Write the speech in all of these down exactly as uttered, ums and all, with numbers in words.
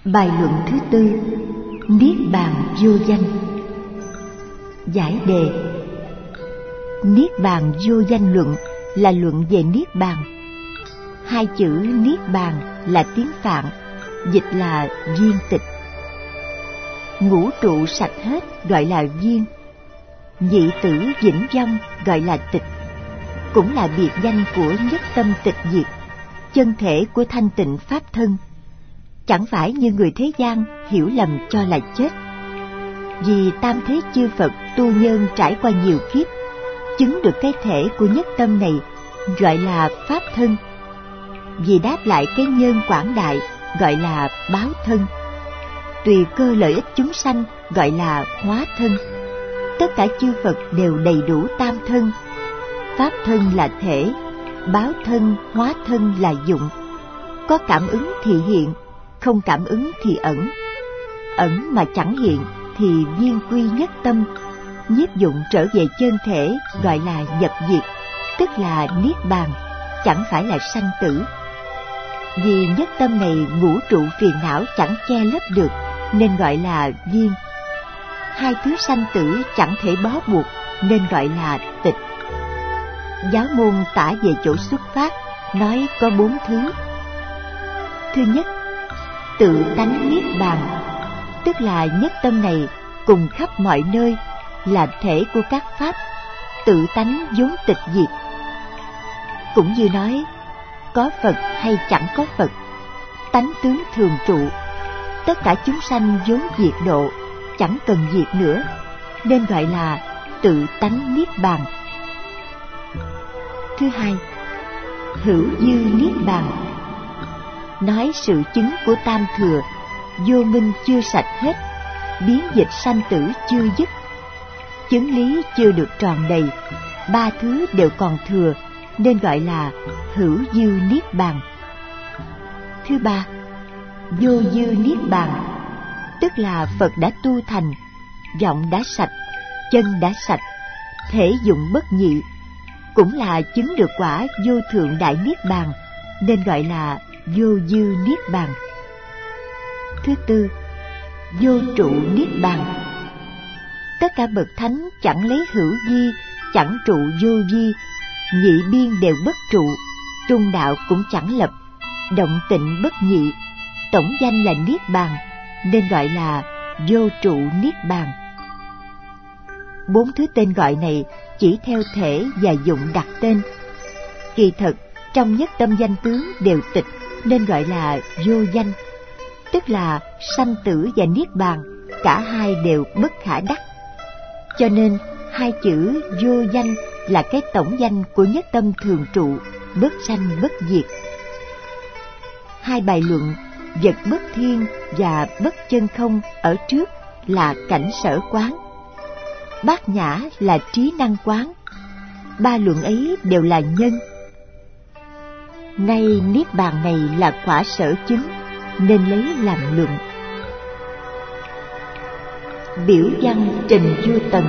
Bài luận thứ tư: Niết bàn vô danh. Giải đề: Niết bàn vô danh luận là luận về niết bàn. Hai chữ niết bàn là tiếng Phạn, dịch là viên tịch. Ngũ trụ sạch hết gọi là viên, nhị tử vĩnh vong gọi là tịch, cũng là biệt danh của nhất tâm tịch diệt, chân thể của thanh tịnh pháp thân. Chẳng phải như người thế gian hiểu lầm cho là chết. Vì tam thế chư Phật tu nhân trải qua nhiều kiếp, chứng được cái thể của nhất tâm này gọi là pháp thân. Vì đáp lại cái nhân quảng đại gọi là báo thân. Tùy cơ lợi ích chúng sanh gọi là hóa thân. Tất cả chư Phật đều đầy đủ tam thân. Pháp thân là thể, báo thân, hóa thân là dụng. Có cảm ứng thì hiện, không cảm ứng thì ẩn. Ẩn mà chẳng hiện thì viên quy nhất tâm. Nhiếp dụng trở về chân thể gọi là nhập diệt, tức là niết bàn, chẳng phải là sanh tử. Vì nhất tâm này ngũ trụ phiền não chẳng che lấp được, nên gọi là viên. Hai thứ sanh tử chẳng thể bó buộc, nên gọi là tịch. Giáo môn tả về chỗ xuất phát, nói có bốn thứ. Thứ nhất, tự tánh niết bàn, tức là nhất tâm này cùng khắp mọi nơi, là thể của các pháp, tự tánh vốn tịch diệt. Cũng như nói, có Phật hay chẳng có Phật, tánh tướng thường trụ. Tất cả chúng sanh vốn diệt độ, chẳng cần diệt nữa, nên gọi là tự tánh niết bàn. Thứ hai, hữu dư niết bàn, nói sự chứng của tam thừa, vô minh chưa sạch hết, biến dịch sanh tử chưa dứt, chứng lý chưa được tròn đầy, ba thứ đều còn thừa, nên gọi là hữu dư niết bàn. Thứ ba, vô dư niết bàn, tức là Phật đã tu thành, vọng đã sạch, chân đã sạch, thể dụng bất nhị, cũng là chứng được quả vô thượng đại niết bàn, nên gọi là vô dư niết bàn. Thứ tư, vô trụ niết bàn, tất cả bậc thánh chẳng lấy hữu vi, chẳng trụ vô vi, nhị biên đều bất trụ, trung đạo cũng chẳng lập, động tịnh bất nhị, tổng danh là niết bàn, nên gọi là vô trụ niết bàn. Bốn thứ tên gọi này chỉ theo thể và dụng đặt tên. Kỳ thực trong nhất tâm danh tướng đều tịch, nên gọi là vô danh, tức là sanh tử và niết bàn cả hai đều bất khả đắc. Cho nên hai chữ vô danh là cái tổng danh của nhất tâm thường trụ, bất sanh bất diệt. Hai bài luận vật bất thiên và bất chân không ở trước là cảnh sở quán, bát nhã là trí năng quán. Ba luận ấy đều là nhân. Nay niết bàn này là quả sở chứng, nên lấy làm luận. Biểu văn trình vua Tần.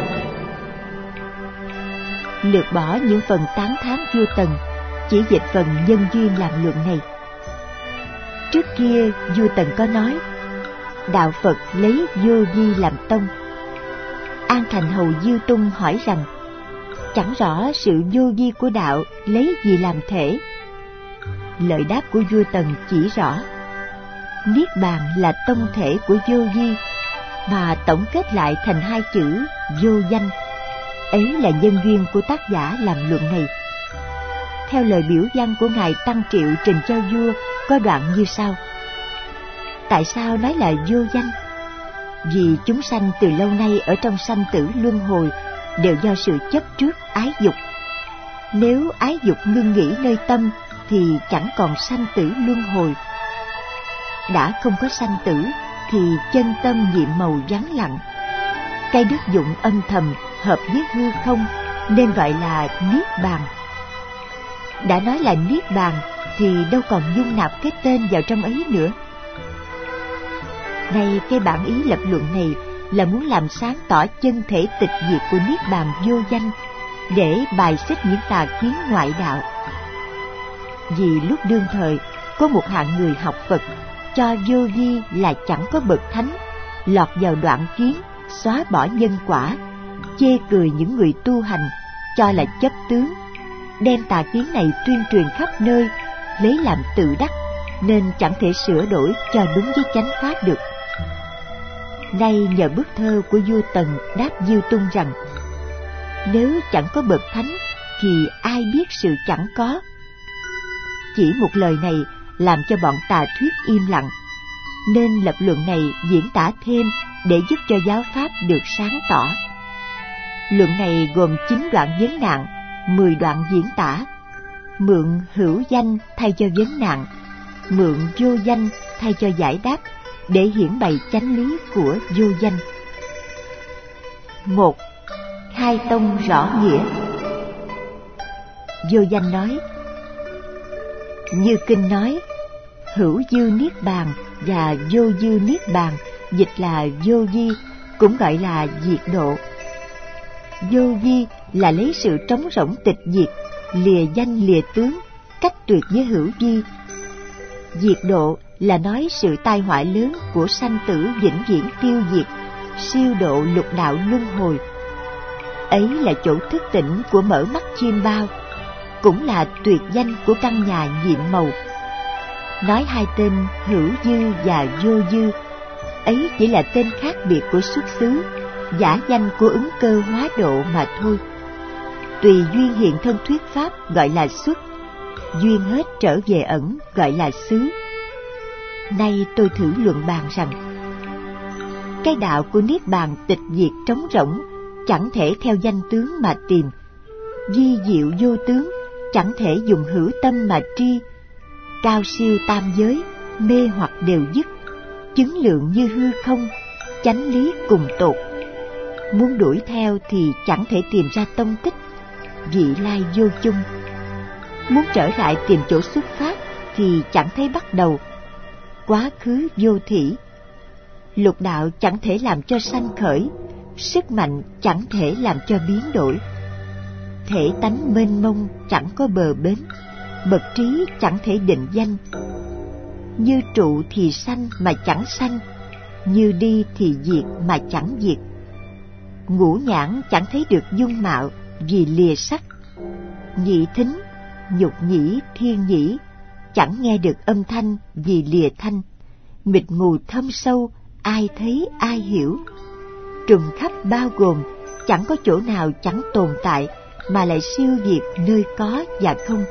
Lược bỏ những phần tán thán vua Tần, chỉ dịch phần nhân duyên làm luận này. Trước kia vua Tần có nói, đạo Phật lấy vô vi làm tông. An Thành hầu Diêu Tung hỏi rằng, chẳng rõ sự vô vi của đạo lấy gì làm thể. Lời đáp của vua Tần chỉ rõ, niết bàn là tông thể của vô vi, mà tổng kết lại thành hai chữ vô danh. Ấy là nhân duyên của tác giả làm luận này. Theo lời biểu văn của ngài Tăng Triệu trình cho vua có đoạn như sau: tại sao nói là vô danh? Vì chúng sanh từ lâu nay ở trong sanh tử luân hồi đều do sự chấp trước ái dục. Nếu ái dục ngưng nghỉ nơi tâm thì chẳng còn sanh tử luân hồi. Đã không có sanh tử thì chân tâm nhiệm màu vắng lặng. Cây đức dụng âm thầm hợp với hư không, nên gọi là niết bàn. Đã nói là niết bàn thì đâu còn dung nạp cái tên vào trong ấy nữa. Nay cái bản ý lập luận này là muốn làm sáng tỏ chân thể tịch diệt của niết bàn vô danh, để bài xích những tà kiến ngoại đạo. Vì lúc đương thời có một hạng người học Phật, cho vô vi là chẳng có bậc thánh, lọt vào đoạn kiến, xóa bỏ nhân quả, chê cười những người tu hành, cho là chấp tướng, đem tà kiến này tuyên truyền khắp nơi, lấy làm tự đắc, nên chẳng thể sửa đổi cho đúng với chánh pháp được. Nay nhờ bức thơ của vua Tần đáp Diêu Tung rằng: nếu chẳng có bậc thánh thì ai biết sự chẳng có. Chỉ một lời này làm cho bọn tà thuyết im lặng, nên lập luận này diễn tả thêm để giúp cho giáo pháp được sáng tỏ. Luận này gồm chín đoạn vấn nạn, mười đoạn diễn tả, mượn hữu danh thay cho vấn nạn, mượn vô danh thay cho giải đáp, để hiển bày chánh lý của vô danh. Một, khai tông rõ nghĩa. Vô danh nói: như kinh nói, hữu dư niết bàn và vô dư niết bàn, dịch là vô vi, cũng gọi là diệt độ. Vô vi là lấy sự trống rỗng tịch diệt, lìa danh lìa tướng, cách tuyệt với hữu vi. Diệt độ là nói sự tai họa lớn của sanh tử vĩnh viễn tiêu diệt, siêu độ lục đạo luân hồi. Ấy là chỗ thức tỉnh của mở mắt chiêm bao, cũng là tuyệt danh của căn nhà nhiệm màu. Nói hai tên hữu dư và vô dư, ấy chỉ là tên khác biệt của xuất xứ, giả danh của ứng cơ hóa độ mà thôi. Tùy duyên hiện thân thuyết pháp gọi là xuất, duyên hết trở về ẩn gọi là xứ. Nay tôi thử luận bàn rằng, cái đạo của niết bàn tịch diệt trống rỗng, chẳng thể theo danh tướng mà tìm, vi diệu vô tướng, chẳng thể dùng hữu tâm mà tri, cao siêu tam giới, mê hoặc đều dứt, chứng lượng như hư không, chánh lý cùng tột. Muốn đuổi theo thì chẳng thể tìm ra tông tích, vị lai vô chung. Muốn trở lại tìm chỗ xuất phát thì chẳng thấy bắt đầu, quá khứ vô thỉ. Lục đạo chẳng thể làm cho sanh khởi, sức mạnh chẳng thể làm cho biến đổi. Thể tánh mênh mông chẳng có bờ bến, bậc trí chẳng thể định danh. Như trụ thì sanh mà chẳng sanh, như đi thì diệt mà chẳng diệt. Ngũ nhãn chẳng thấy được dung mạo vì lìa sắc, nhị thính, nhục nhĩ, thiên nhĩ chẳng nghe được âm thanh vì lìa thanh. Mịt mù thâm sâu, ai thấy ai hiểu. Trùng khắp bao gồm, chẳng có chỗ nào chẳng tồn tại, mà lại siêu diệt nơi có và không.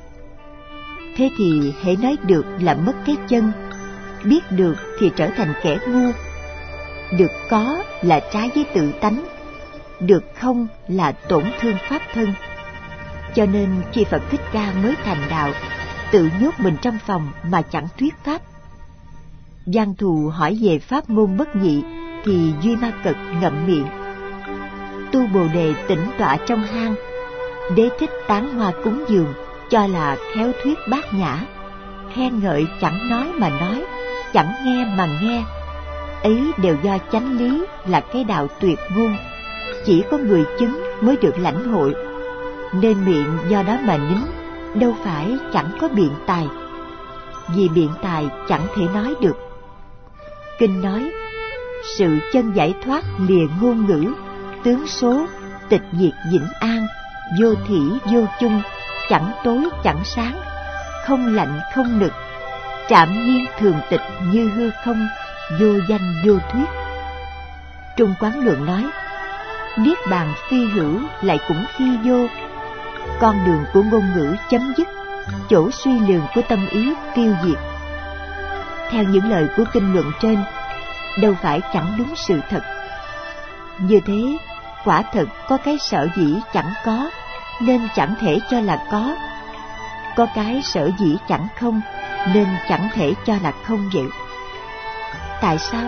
Thế thì hễ nói được là mất cái chân, biết được thì trở thành kẻ ngu. Được có là trái với tự tánh, được không là tổn thương pháp thân. Cho nên khi Phật Thích Ca mới thành đạo, tự nhốt mình trong phòng mà chẳng thuyết pháp. Giang Thù hỏi về pháp môn bất nhị, thì Duy Ma Cật ngậm miệng. Tu Bồ Đề tĩnh tọa trong hang, Đế Thích tán hoa cúng dường, cho là khéo thuyết bát nhã, khen ngợi chẳng nói mà nói, chẳng nghe mà nghe. Ấy đều do chánh lý là cái đạo tuyệt ngôn, chỉ có người chứng mới được lãnh hội, nên miệng do đó mà nín, đâu phải chẳng có biện tài. Vì biện tài chẳng thể nói được. Kinh nói, sự chân giải thoát lìa ngôn ngữ, tướng số, tịch diệt vĩnh an, vô thỉ vô chung, chẳng tối chẳng sáng, không lạnh không nực, trạm nhiên thường tịch như hư không, vô danh vô thuyết. Trung Quán Luận nói, niết bàn phi hữu lại cũng phi vô, con đường của ngôn ngữ chấm dứt, chỗ suy lường của tâm ý tiêu diệt. Theo những lời của kinh luận trên, đâu phải chẳng đúng sự thật. Như thế, quả thật có cái sở dĩ chẳng có, nên chẳng thể cho là có. Có cái sở dĩ chẳng không, nên chẳng thể cho là không vậy. Tại sao?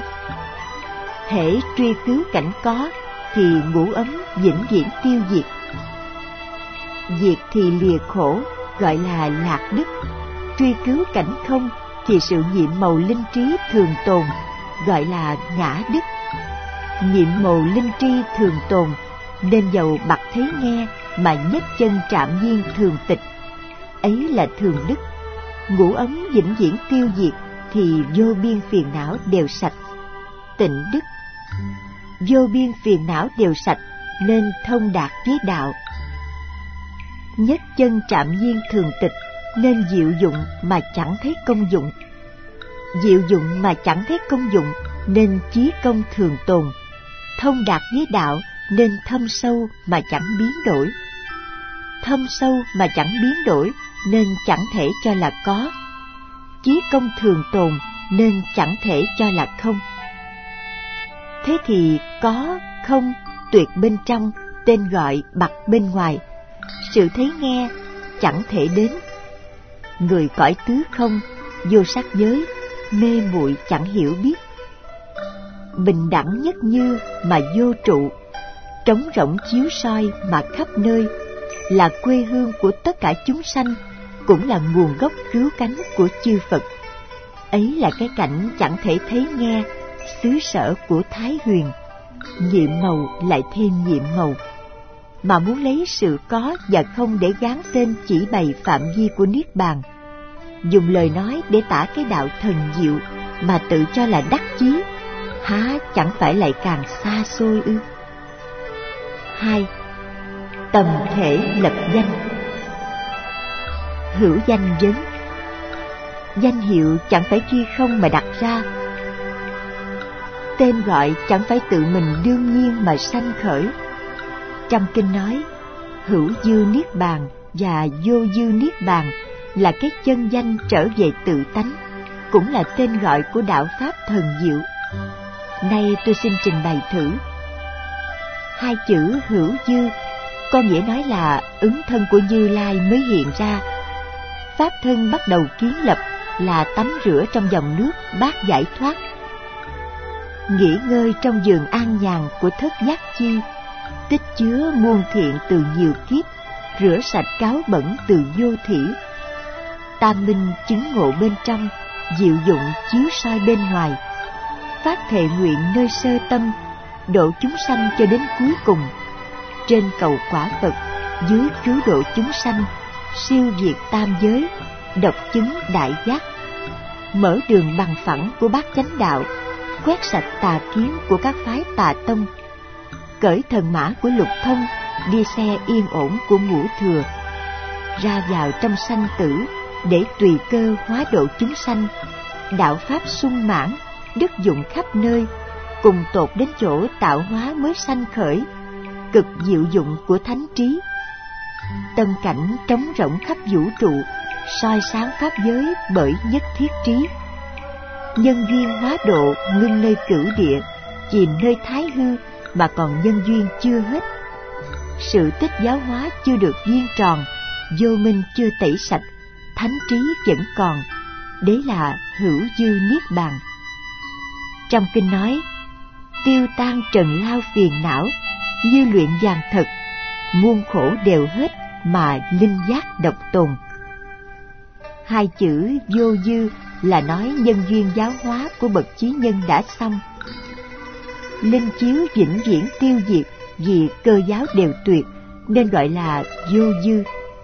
Hễ truy cứu cảnh có, thì ngũ ấm vĩnh viễn tiêu diệt. Diệt thì lìa khổ, gọi là lạc đức. Truy cứu cảnh không, thì sự nhiệm màu linh trí thường tồn, gọi là ngã đức. Nhiệm màu linh tri thường tồn, nên dầu bặt thấy nghe mà nhấc chân trạm nhiên thường tịch. Ấy là thường đức. Ngũ ấm vĩnh viễn tiêu diệt, thì vô biên phiền não đều sạch. Tịnh đức. Vô biên phiền não đều sạch nên thông đạt với đạo. Nhất chân trạm nhiên thường tịch nên diệu dụng mà chẳng thấy công dụng. Diệu dụng mà chẳng thấy công dụng nên chí công thường tồn. Thông đạt với đạo nên thâm sâu mà chẳng biến đổi. Thâm sâu mà chẳng biến đổi nên chẳng thể cho là có. Chí công thường tồn nên chẳng thể cho là không. Thế thì có, không, tuyệt bên trong, tên gọi bặt bên ngoài. Sự thấy nghe chẳng thể đến. Người cõi tứ không, vô sắc giới, mê muội chẳng hiểu biết. Bình đẳng nhất như mà vô trụ, trống rỗng chiếu soi mà khắp nơi, là quê hương của tất cả chúng sanh, cũng là nguồn gốc cứu cánh của chư Phật. Ấy là cái cảnh chẳng thể thấy nghe, xứ sở của Thái Huyền. Nhiệm màu lại thêm nhiệm màu. Mà muốn lấy sự có và không để gán tên chỉ bày phạm vi của Niết Bàn. Dùng lời nói để tả cái đạo thần diệu mà tự cho là đắc chí, há chẳng phải lại càng xa xôi ư? Hai. Tầm thể lập danh. Hữu danh vấn. Danh hiệu chẳng phải truy không mà đặt ra. Tên gọi chẳng phải tự mình đương nhiên mà sanh khởi. Trong kinh nói, hữu dư niết bàn và vô dư niết bàn là cái chân danh trở về tự tánh, cũng là tên gọi của đạo pháp thần diệu. Nay tôi xin trình bày thử. Hai chữ hữu dư có nghĩa nói là ứng thân của Như Lai mới hiện ra. Pháp thân bắt đầu kiến lập là tắm rửa trong dòng nước bát giải thoát, nghỉ ngơi trong giường an nhàn của thất giác chi, tích chứa muôn thiện từ nhiều kiếp, rửa sạch cáo bẩn từ vô thỉ. Tam minh chứng ngộ bên trong, diệu dụng chiếu soi bên ngoài. Phát thệ nguyện nơi sơ tâm, độ chúng sanh cho đến cuối cùng. Trên cầu quả Phật, dưới cứu độ chúng sanh, siêu diệt tam giới, độc chứng đại giác. Mở đường bằng phẳng của bát chánh đạo, quét sạch tà kiến của các phái tà tông. Cởi thần mã của lục thông, đi xe yên ổn của ngũ thừa. Ra vào trong sanh tử, để tùy cơ hóa độ chúng sanh. Đạo pháp sung mãn, đức dụng khắp nơi, cùng tột đến chỗ tạo hóa mới sanh khởi. Cực diệu dụng của thánh trí. Tâm cảnh trống rỗng khắp vũ trụ, soi sáng pháp giới bởi nhất thiết trí. Nhân duyên hóa độ ngưng nơi cửu địa, chìm nơi thái hư mà còn nhân duyên chưa hết. Sự tích giáo hóa chưa được duyên tròn, vô minh chưa tẩy sạch, thánh trí vẫn còn. Đấy là hữu dư niết bàn. Trong kinh nói, tiêu tan trần lao phiền não, như luyện vàng thật, muôn khổ đều hết mà linh giác độc tồn. Hai chữ vô dư là nói nhân duyên giáo hóa của bậc chí nhân đã xong. Linh chiếu vĩnh viễn tiêu diệt vì cơ giáo đều tuyệt, nên gọi là vô dư.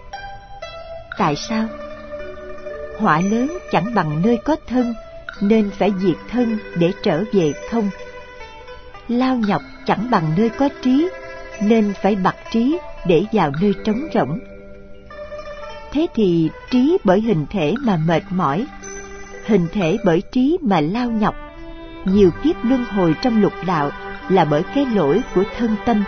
Tại sao? Họa lớn chẳng bằng nơi có thân, nên phải diệt thân để trở về không. Lao nhọc chẳng bằng nơi có trí, nên phải bặt trí để vào nơi trống rỗng. Thế thì trí bởi hình thể mà mệt mỏi, hình thể bởi trí mà lao nhọc. Nhiều kiếp luân hồi trong lục đạo là bởi cái lỗi của thân tâm.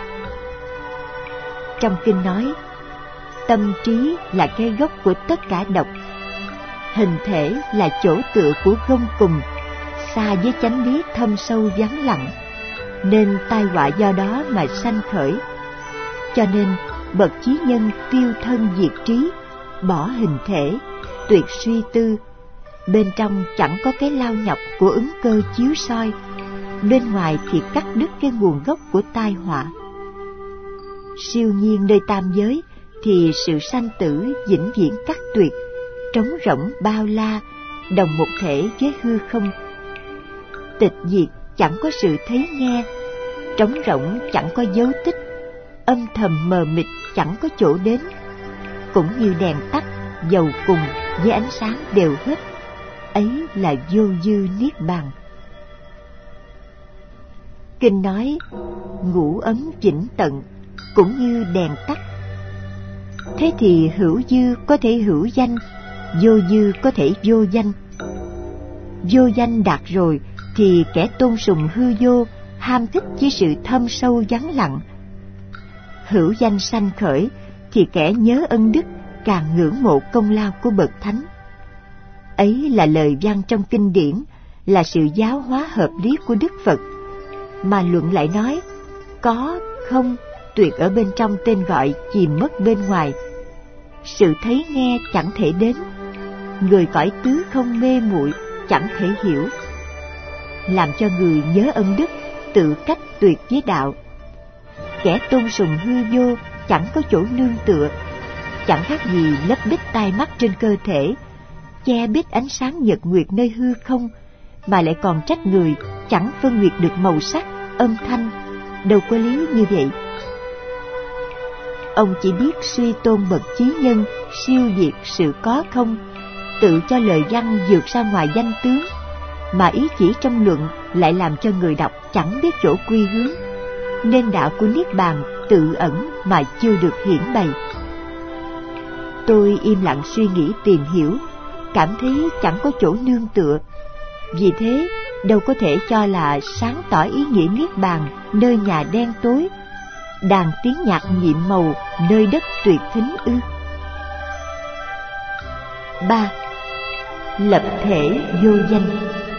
Trong kinh nói, tâm trí là cái gốc của tất cả độc. Hình thể là chỗ tựa của gông cùng, xa với chánh lý thâm sâu vắng lặng, nên tai họa do đó mà sanh khởi. Cho nên bậc chí nhân tiêu thân diệt trí, bỏ hình thể, tuyệt suy tư. Bên trong chẳng có cái lao nhọc của ứng cơ chiếu soi, bên ngoài thì cắt đứt cái nguồn gốc của tai họa. Siêu nhiên nơi tam giới thì sự sanh tử vĩnh viễn cắt tuyệt, trống rỗng bao la, đồng một thể với hư không. Tịch diệt chẳng có sự thấy nghe, trống rỗng chẳng có dấu tích, âm thầm mờ mịt chẳng có chỗ đến. Cũng như đèn tắt, dầu cùng với ánh sáng đều hết. ấy là vô dư niết bàn. Kinh nói ngũ ấm chỉnh tận, cũng như đèn tắt. Thế thì hữu dư có thể hữu danh, vô dư có thể vô danh. Vô danh đạt rồi thì kẻ tôn sùng hư vô, ham thích với sự thâm sâu vắng lặng. Hữu danh sanh khởi thì kẻ nhớ ân đức, càng ngưỡng mộ công lao của bậc thánh. Ấy là lời văn trong kinh điển, là sự giáo hóa hợp lý của Đức Phật, mà luận lại nói có không tuyệt ở bên trong tên gọi chìm mất bên ngoài. Sự thấy nghe chẳng thể đến, người cõi tứ không mê muội chẳng thể hiểu, làm cho người nhớ ân đức, tự cách tuyệt với đạo. Kẻ tôn sùng hư vô chẳng có chỗ nương tựa, chẳng khác gì lấp bít tai mắt trên cơ thể, che bít ánh sáng nhật nguyệt nơi hư không, mà lại còn trách người chẳng phân biệt được màu sắc, âm thanh. Đâu có lý như vậy. Ông chỉ biết suy tôn bậc chí nhân, siêu diệt sự có không, tự cho lời văn vượt ra ngoài danh tướng, mà ý chỉ trong luận lại làm cho người đọc chẳng biết chỗ quy hướng, nên đạo của niết bàn tự ẩn mà chưa được hiển bày. Tôi im lặng suy nghĩ tìm hiểu, cảm thấy chẳng có chỗ nương tựa. Vì thế đâu có thể cho là sáng tỏ ý nghĩa niết bàn nơi nhà đen tối, đàn tiếng nhạc nhiệm màu nơi đất tuyệt thính ư? Ba. Lập thể vô danh.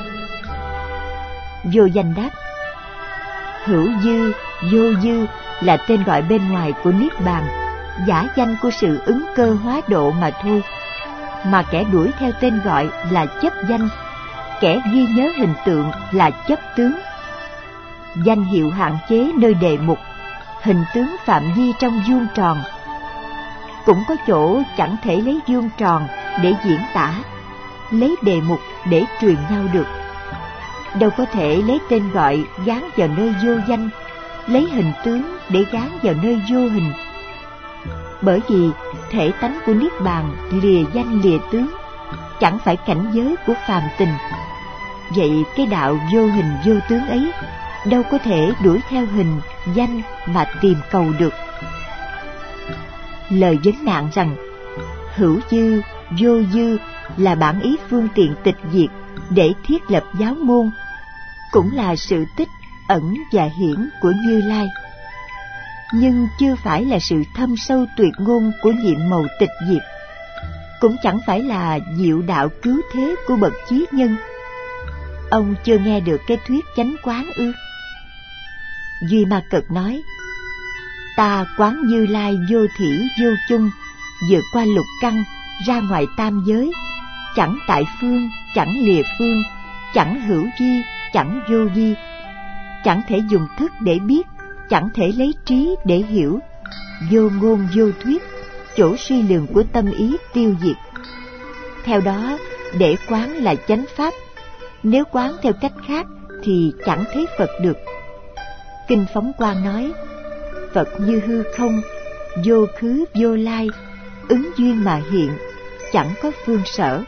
Vô danh đáp: hữu dư, vô dư là tên gọi bên ngoài của niết bàn, giả danh của sự ứng cơ hóa độ mà thôi. Mà kẻ đuổi theo tên gọi là chấp danh, kẻ ghi nhớ hình tượng là chấp tướng. Danh hiệu hạn chế nơi đề mục, hình tướng phạm vi trong vuông tròn. Cũng có chỗ chẳng thể lấy vuông tròn để diễn tả, lấy đề mục để truyền nhau được. Đâu có thể lấy tên gọi gán vào nơi vô danh, lấy hình tướng để gán vào nơi vô hình. Bởi vì thể tánh của niết bàn lìa danh lìa tướng, chẳng phải cảnh giới của phàm tình. Vậy cái đạo vô hình vô tướng ấy đâu có thể đuổi theo hình, danh mà tìm cầu được. Lời vấn nạn rằng hữu dư, vô dư là bản ý phương tiện tịch diệt để thiết lập giáo môn, cũng là sự tích ẩn và hiển của Như Lai, nhưng chưa phải là sự thâm sâu tuyệt ngôn của nhiệm màu tịch diệt, cũng chẳng phải là diệu đạo cứu thế của bậc chí nhân. Ông chưa nghe được cái thuyết chánh quán ư? Duy Ma Cật nói: ta quán Như Lai vô thỉ vô chung, vượt qua lục căn, ra ngoài tam giới, chẳng tại phương, chẳng lìa phương, chẳng hữu vi, chẳng vô vi, chẳng thể dùng thức để biết, chẳng thể lấy trí để hiểu, vô ngôn vô thuyết, chỗ suy lường của tâm ý tiêu diệt. Theo đó, để quán là chánh pháp, nếu quán theo cách khác thì chẳng thấy Phật được. Kinh Phóng Quang nói: Phật như hư không, vô khứ vô lai, ứng duyên mà hiện, chẳng có phương sở.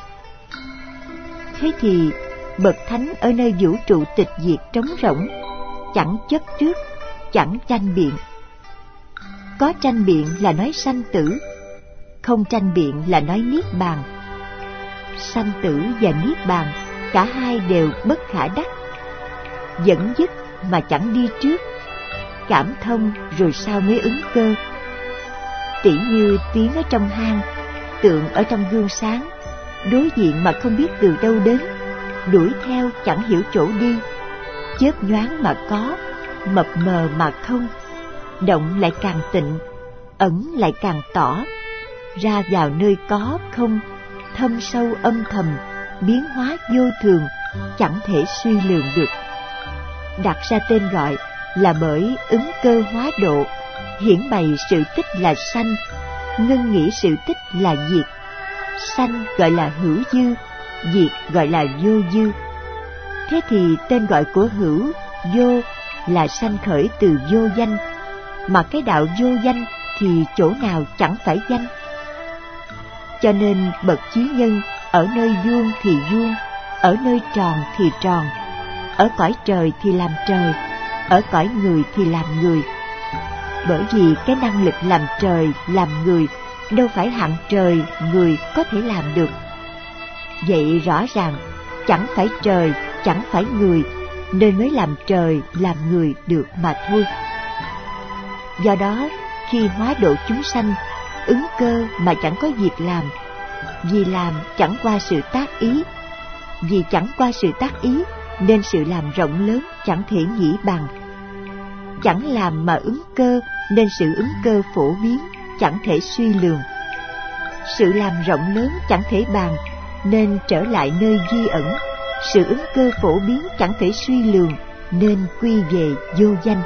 Thế thì bậc thánh ở nơi vũ trụ tịch diệt trống rỗng, chẳng chấp trước, chẳng tranh biện. Có tranh biện là nói sanh tử, không tranh biện là nói niết bàn. Sanh tử và niết bàn cả hai đều bất khả đắc. Dẫn dứt mà chẳng đi trước, cảm thông rồi sao mới ứng cơ. Tỉ như tiếng ở trong hang, tượng ở trong gương sáng, đối diện mà không biết từ đâu đến, đuổi theo chẳng hiểu chỗ đi, chớp nhoáng mà có, mập mờ mà không, động lại càng tịnh, ẩn lại càng tỏ, ra vào nơi có không, thâm sâu âm thầm, biến hóa vô thường, chẳng thể suy lường được. Đặt ra tên gọi là bởi ứng cơ hóa độ, hiển bày sự tích là sanh, ngân nghĩ sự tích là diệt. Sanh gọi là hữu dư, diệt gọi là vô dư. Thế thì tên gọi của hữu, vô là sanh khởi từ vô danh, mà cái đạo vô danh thì chỗ nào chẳng phải danh. Cho nên bậc chí nhân ở nơi vuông thì vuông, ở nơi tròn thì tròn, ở cõi trời thì làm trời, ở cõi người thì làm người. Bởi vì cái năng lực làm trời, làm người đâu phải hạng trời người có thể làm được. Vậy rõ ràng chẳng phải trời, chẳng phải người nên mới làm trời, làm người được mà thôi. Do đó, khi hóa độ chúng sanh, ứng cơ mà chẳng có việc làm, vì làm chẳng qua sự tác ý, vì chẳng qua sự tác ý nên sự làm rộng lớn chẳng thể nghĩ bằng. Chẳng làm mà ứng cơ nên sự ứng cơ phổ biến chẳng thể suy lường. Sự làm rộng lớn chẳng thể bàn nên trở lại nơi duy ẩn. Sự ứng cơ phổ biến chẳng thể suy lường nên quy về vô danh.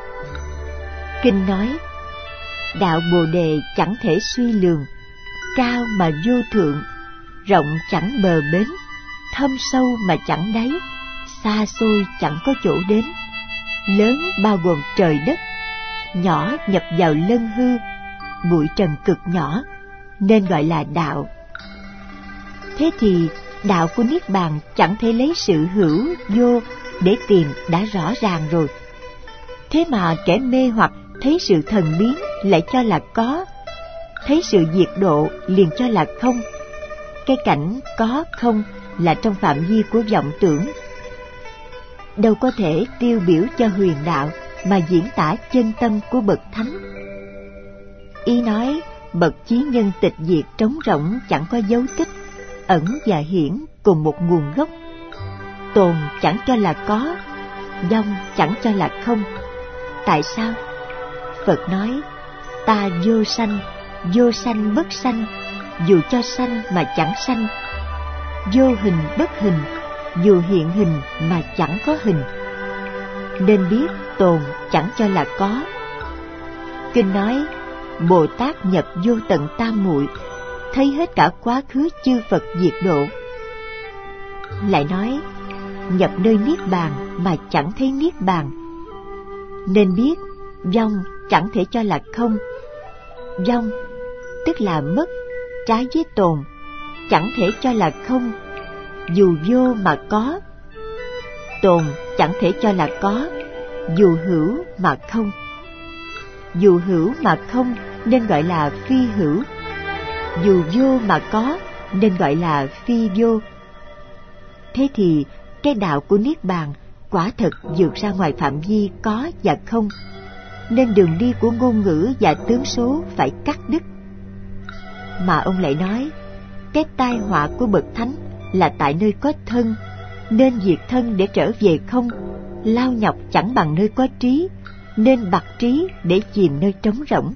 Kinh nói, đạo Bồ Đề chẳng thể suy lường, cao mà vô thượng, rộng chẳng bờ bến, thâm sâu mà chẳng đáy, xa xôi chẳng có chỗ đến, lớn bao gồm trời đất, nhỏ nhập vào lân hư, bụi trần cực nhỏ, nên gọi là đạo. Thế thì đạo của Niết Bàn chẳng thể lấy sự hữu vô để tìm đã rõ ràng rồi. Thế mà kẻ mê hoặc thấy sự thần biến lại cho là có, thấy sự diệt độ liền cho là không. Cái cảnh có không là trong phạm vi của vọng tưởng, đâu có thể tiêu biểu cho huyền đạo mà diễn tả chân tâm của bậc thánh. Ý nói bậc chí nhân tịch diệt trống rỗng chẳng có dấu tích, ẩn và hiển cùng một nguồn gốc. Tồn chẳng cho là có, vong chẳng cho là không. Tại sao? Phật nói, ta vô sanh, vô sanh bất sanh, dù cho sanh mà chẳng sanh. Vô hình bất hình, dù hiện hình mà chẳng có hình. Nên biết tồn chẳng cho là có. Kinh nói, Bồ Tát nhập vô tận tam muội, thấy hết cả quá khứ chư Phật diệt độ. Lại nói, nhập nơi Niết Bàn mà chẳng thấy Niết Bàn. Nên biết, vong chẳng thể cho là không. Vong, tức là mất, trái với tồn, chẳng thể cho là không, dù vô mà có. Tồn chẳng thể cho là có, dù hữu mà không. Dù hữu mà không nên gọi là phi hữu, dù vô mà có nên gọi là phi vô. Thế thì cái đạo của Niết Bàn quả thật vượt ra ngoài phạm vi có và không, nên đường đi của ngôn ngữ và tướng số phải cắt đứt. Mà ông lại nói, cái tai họa của bậc thánh là tại nơi có thân, nên diệt thân để trở về không, lao nhọc chẳng bằng nơi có trí, nên bặt trí để chìm nơi trống rỗng.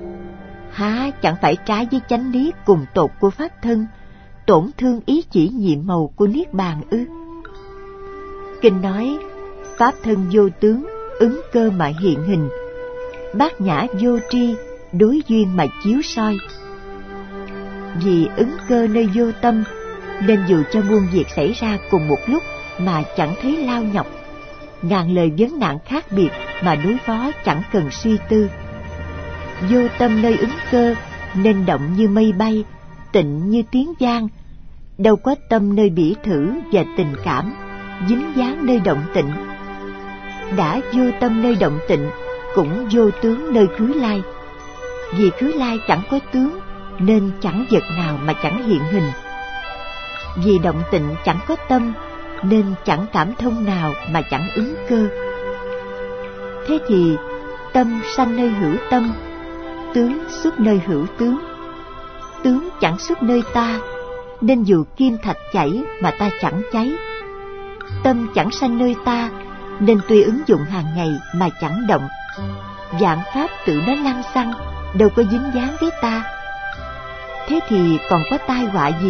Há chẳng phải trái với chánh lý cùng tột của pháp thân, tổn thương ý chỉ nhiệm màu của Niết Bàn ư? Kinh nói, pháp thân vô tướng, ứng cơ mà hiện hình, bát nhã vô tri, đối duyên mà chiếu soi. Vì ứng cơ nơi vô tâm, nên dù cho muôn việc xảy ra cùng một lúc mà chẳng thấy lao nhọc, ngàn lời vấn nạn khác biệt mà đối phó chẳng cần suy tư. Vô tâm nơi ứng cơ nên động như mây bay, tịnh như tiếng giang, đâu có tâm nơi bỉ thử và tình cảm, dính dáng nơi động tịnh. Đã vô tâm nơi động tịnh, cũng vô tướng nơi khứ lai. Vì khứ lai chẳng có tướng, nên chẳng vật nào mà chẳng hiện hình. Vì động tịnh chẳng có tâm, nên chẳng cảm thông nào mà chẳng ứng cơ. Thế thì tâm sanh nơi hữu tâm, tướng xuất nơi hữu tướng. Tướng chẳng xuất nơi ta, nên dù kim thạch chảy mà ta chẳng cháy. Tâm chẳng sanh nơi ta, nên tuy ứng dụng hàng ngày mà chẳng động. Vạn pháp tự nó lăng xăng, đâu có dính dáng với ta. Thế thì còn có tai họa gì?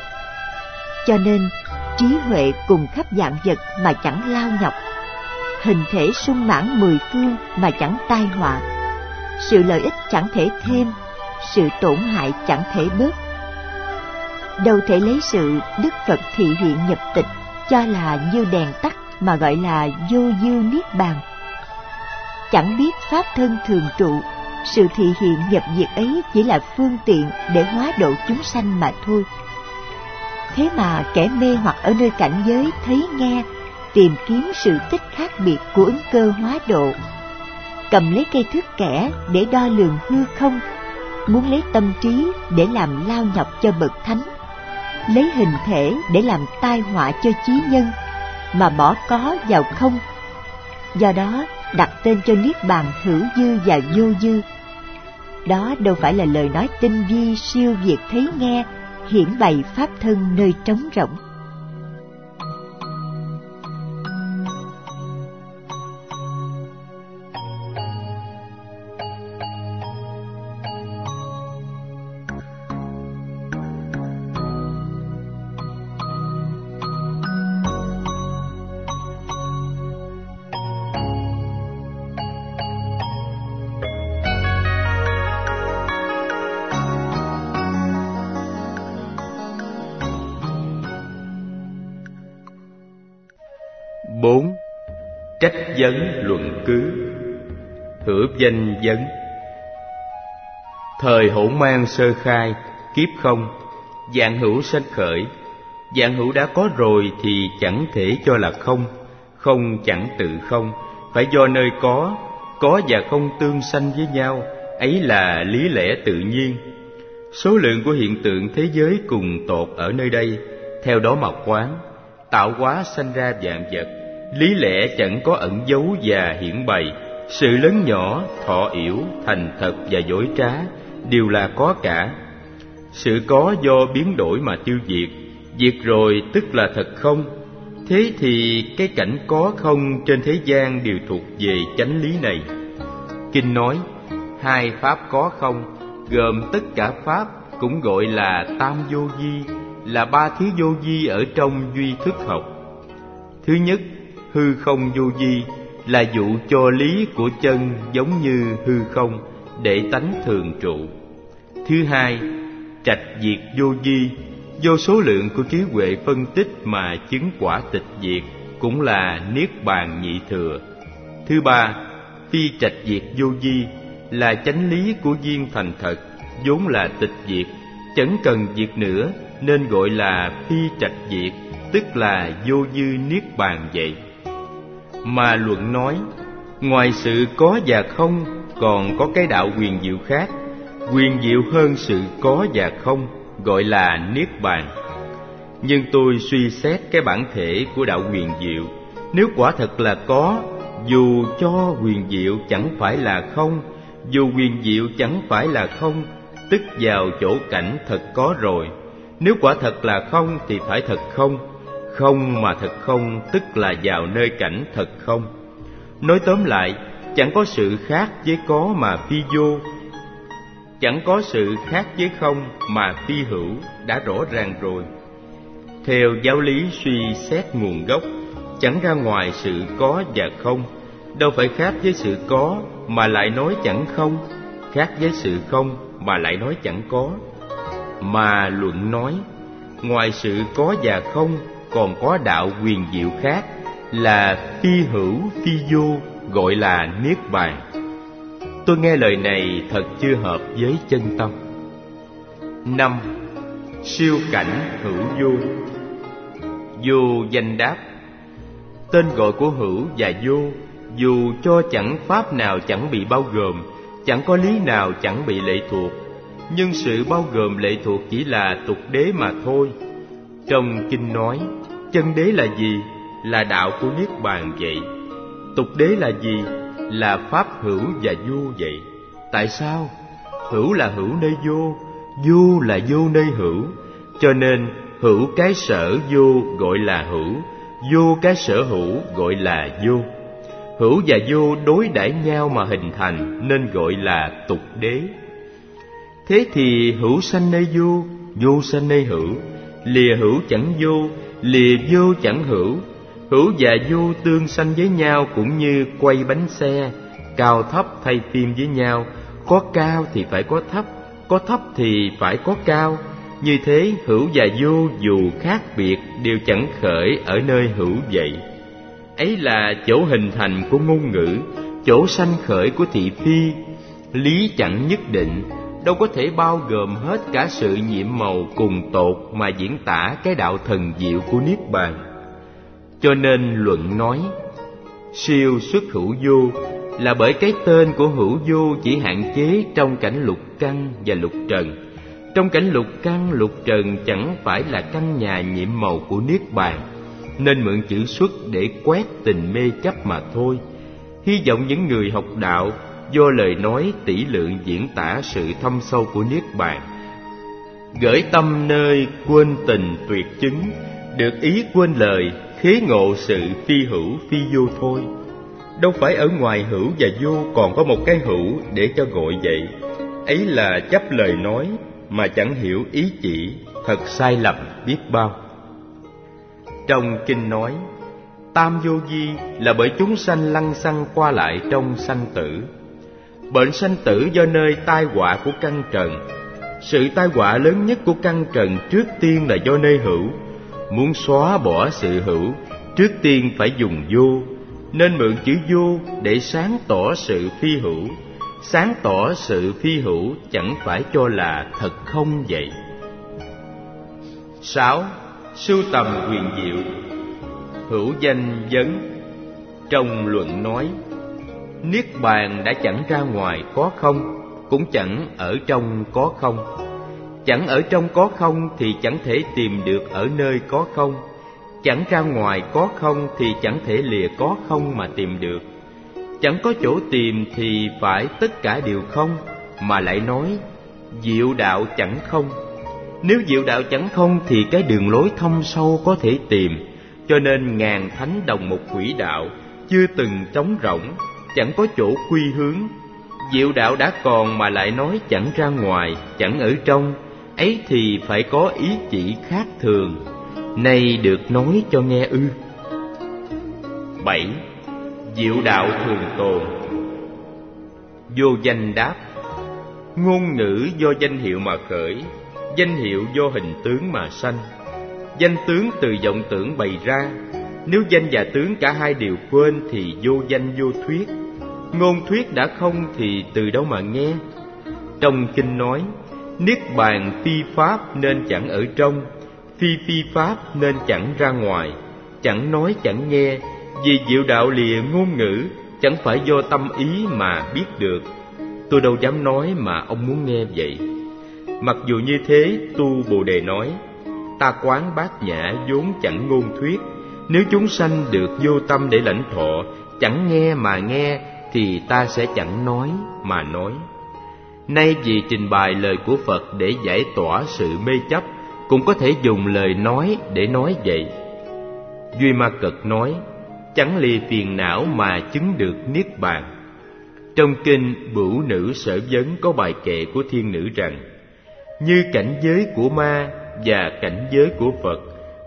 Cho nên trí huệ cùng khắp vạn vật mà chẳng lao nhọc, hình thể sung mãn mười phương mà chẳng tai họa. Sự lợi ích chẳng thể thêm, sự tổn hại chẳng thể bớt. Đâu thể lấy sự Đức Phật thị hiện nhập tịch cho là như đèn tắt mà gọi là vô dư Niết Bàn. Chẳng biết pháp thân thường trụ, sự thị hiện nhập diệt ấy chỉ là phương tiện để hóa độ chúng sanh mà thôi. Thế mà kẻ mê hoặc ở nơi cảnh giới thấy nghe, tìm kiếm sự tích khác biệt của ứng cơ hóa độ, cầm lấy cây thước kẻ để đo lường hư không, muốn lấy tâm trí để làm lao nhọc cho bậc thánh, lấy hình thể để làm tai họa cho chí nhân, mà bỏ có vào không. Do đó đặt tên cho niết bàn hữu dư và vô dư. Đó đâu phải là lời nói tinh vi siêu việt thấy nghe, hiển bày pháp thân nơi trống rỗng. bốn. Trách vấn luận cứ. Hữu danh vấn. Thời Hỗn Mang sơ khai, kiếp không, vạn hữu sanh khởi. Vạn hữu đã có rồi thì chẳng thể cho là không. Không chẳng tự không, phải do nơi có. Có và không tương sanh với nhau, ấy là lý lẽ tự nhiên. Số lượng của hiện tượng thế giới cùng tột ở nơi đây, theo đó mà quán. Tạo hóa sanh ra vạn vật, lý lẽ chẳng có ẩn giấu và hiển bày. Sự lớn nhỏ, thọ yểu, thành thật và dối trá đều là có cả. Sự có do biến đổi mà tiêu diệt, diệt rồi tức là thật không. Thế thì cái cảnh có không trên thế gian đều thuộc về chánh lý này. Kinh nói, hai pháp có không, gồm tất cả pháp, cũng gọi là tam vô vi, là ba thứ vô vi ở trong duy thức học. Thứ nhất, hư không vô vi, là dụ cho lý của chân giống như hư không, để tánh thường trụ. Thứ hai, trạch diệt vô vi, do số lượng của trí huệ phân tích mà chứng quả tịch diệt, cũng là niết bàn nhị thừa. Thứ ba, phi trạch diệt vô vi, là chánh lý của viên thành thật, vốn là tịch diệt, chẳng cần diệt nữa, nên gọi là phi trạch diệt, tức là vô dư niết bàn vậy. Mà luận nói, ngoài sự có và không, còn có cái đạo huyền diệu khác, huyền diệu hơn sự có và không, gọi là niết bàn. Nhưng tôi suy xét cái bản thể của đạo huyền diệu, nếu quả thật là có, dù cho huyền diệu chẳng phải là không, dù huyền diệu chẳng phải là không, tức vào chỗ cảnh thật có rồi. Nếu quả thật là không thì phải thật không, không mà thật không tức là vào nơi cảnh thật không. Nói tóm lại, chẳng có sự khác với có mà phi vô, chẳng có sự khác với không mà phi hữu, đã rõ ràng rồi. Theo giáo lý suy xét nguồn gốc, chẳng ra ngoài sự có và không, đâu phải khác với sự có mà lại nói chẳng không, khác với sự không mà lại nói chẳng có. Mà luận nói, ngoài sự có và không, còn có đạo huyền diệu khác, là phi hữu phi vô, gọi là niết bàn. Tôi nghe lời này thật chưa hợp với chân tâm. Năm. Siêu cảnh hữu vô. Vô danh đáp. Tên gọi của hữu và vô, dù cho chẳng pháp nào chẳng bị bao gồm, chẳng có lý nào chẳng bị lệ thuộc, nhưng sự bao gồm lệ thuộc chỉ là tục đế mà thôi. Trong kinh nói, chân đế là gì? Là đạo của niết bàn vậy. Tục đế là gì? Là pháp hữu và vô vậy. Tại sao? Hữu là hữu nơi vô, vô là vô nơi hữu, cho nên hữu cái sở vô gọi là hữu, vô cái sở hữu gọi là vô. Hữu và vô đối đãi nhau mà hình thành, nên gọi là tục đế. Thế thì hữu sanh nơi vô, vô sanh nơi hữu, lìa hữu chẳng vô, lìa vô chẳng hữu. Hữu và vô tương sanh với nhau cũng như quay bánh xe, cao thấp thay phiên với nhau, có cao thì phải có thấp, có thấp thì phải có cao. Như thế hữu và vô dù khác biệt đều chẳng khởi ở nơi hữu vậy. Ấy là chỗ hình thành của ngôn ngữ, chỗ sanh khởi của thị phi. Lý chẳng nhất định, đâu có thể bao gồm hết cả sự nhiệm màu cùng tột mà diễn tả cái đạo thần diệu của Niết Bàn. Cho nên luận nói siêu xuất hữu vô là bởi cái tên của hữu vô chỉ hạn chế trong cảnh lục căn và lục trần. Trong cảnh lục căn lục trần chẳng phải là căn nhà nhiệm màu của Niết Bàn, nên mượn chữ xuất để quét tình mê chấp mà thôi. Hy vọng những người học đạo do lời nói tỷ lượng diễn tả sự thâm sâu của Niết Bàn, gửi tâm nơi quên tình tuyệt chứng, được ý quên lời, khế ngộ sự phi hữu phi vô thôi. Đâu phải ở ngoài hữu và vô còn có một cái hữu để cho gọi vậy. Ấy là chấp lời nói mà chẳng hiểu ý chỉ, thật sai lầm biết bao. Trong kinh nói tam vô vi là bởi chúng sanh lăng xăng qua lại trong sanh tử. Bệnh sanh tử do nơi tai họa của căn trần. Sự tai họa lớn nhất của căn trần trước tiên là do nơi hữu. Muốn xóa bỏ sự hữu, trước tiên phải dùng vô, nên mượn chữ vô để sáng tỏ sự phi hữu. Sáng tỏ sự phi hữu chẳng phải cho là thật không vậy. Sáu. Sưu tầm huyền diệu. Hữu danh vấn. Trong luận nói Niết Bàn đã chẳng ra ngoài có không, cũng chẳng ở trong có không. Chẳng ở trong có không thì chẳng thể tìm được ở nơi có không. Chẳng ra ngoài có không thì chẳng thể lìa có không mà tìm được. Chẳng có chỗ tìm thì phải tất cả đều không, mà lại nói diệu đạo chẳng không. Nếu diệu đạo chẳng không thì cái đường lối thâm sâu có thể tìm. Cho nên ngàn thánh đồng một quỹ đạo, chưa từng trống rỗng, chẳng có chỗ quy hướng. Diệu đạo đã còn mà lại nói chẳng ra ngoài, chẳng ở trong, ấy thì phải có ý chỉ khác thường. Nay được nói cho nghe ư? Bảy. Diệu đạo thường tồn. Vô danh đáp. Ngôn ngữ do danh hiệu mà khởi, danh hiệu do hình tướng mà sanh. Danh tướng từ vọng tưởng bày ra. Nếu danh và tướng cả hai đều quên thì vô danh vô thuyết. Ngôn thuyết đã không thì từ đâu mà nghe? Trong kinh nói Niết Bàn phi pháp nên chẳng ở trong, phi phi pháp nên chẳng ra ngoài, chẳng nói chẳng nghe. Vì diệu đạo lìa ngôn ngữ, chẳng phải do tâm ý mà biết được. Tôi đâu dám nói mà ông muốn nghe vậy. Mặc dù như thế, tu Bồ Đề nói ta quán bát nhã vốn chẳng ngôn thuyết. Nếu chúng sanh được vô tâm để lãnh thọ, chẳng nghe mà nghe, thì ta sẽ chẳng nói mà nói. Nay vì trình bày lời của Phật để giải tỏa sự mê chấp, cũng có thể dùng lời nói để nói vậy. Duy Ma Cật nói chẳng lìa phiền não mà chứng được Niết Bàn. Trong kinh Bửu Nữ Sở Vấn có bài kệ của thiên nữ rằng như cảnh giới của ma và cảnh giới của Phật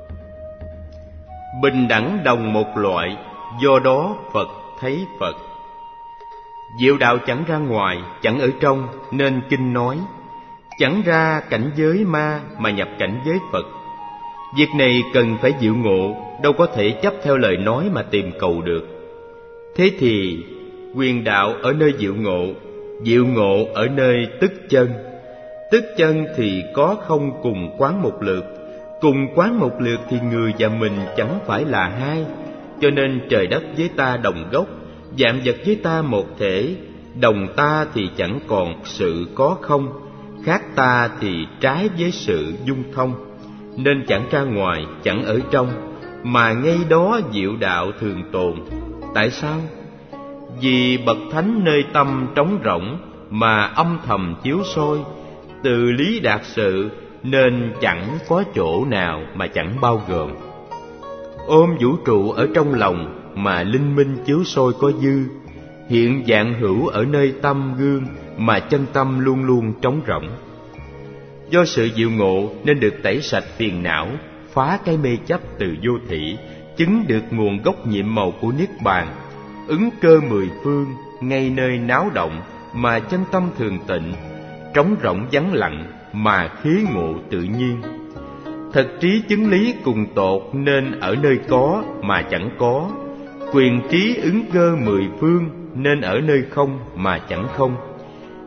bình đẳng đồng một loại, do đó Phật thấy Phật. Diệu đạo chẳng ra ngoài, chẳng ở trong, nên kinh nói chẳng ra cảnh giới ma mà nhập cảnh giới Phật. Việc này cần phải diệu ngộ, đâu có thể chấp theo lời nói mà tìm cầu được. Thế thì quyền đạo ở nơi diệu ngộ, diệu ngộ ở nơi tức chân. Tức chân thì có không cùng quán một lượt, cùng quán một lượt thì người và mình chẳng phải là hai. Cho nên trời đất với ta đồng gốc, vạn vật với ta một thể. Đồng ta thì chẳng còn sự có không, khác ta thì trái với sự dung thông. Nên chẳng ra ngoài, chẳng ở trong, mà ngay đó diệu đạo thường tồn. Tại sao? Vì bậc thánh nơi tâm trống rỗng mà âm thầm chiếu soi, từ lý đạt sự, nên chẳng có chỗ nào mà chẳng bao gồm. Ôm vũ trụ ở trong lòng mà linh minh chiếu soi có dư, hiện dạng hữu ở nơi tâm gương mà chân tâm luôn luôn trống rỗng. Do sự diệu ngộ nên được tẩy sạch phiền não, phá cái mê chấp từ vô thỉ, chứng được nguồn gốc nhiệm màu của Niết Bàn. Ứng cơ mười phương, ngay nơi náo động mà chân tâm thường tịnh, trống rỗng vắng lặng mà khí ngộ tự nhiên. Thật trí chứng lý cùng tột nên ở nơi có mà chẳng có, quyền trí ứng cơ mười phương nên ở nơi không mà chẳng không.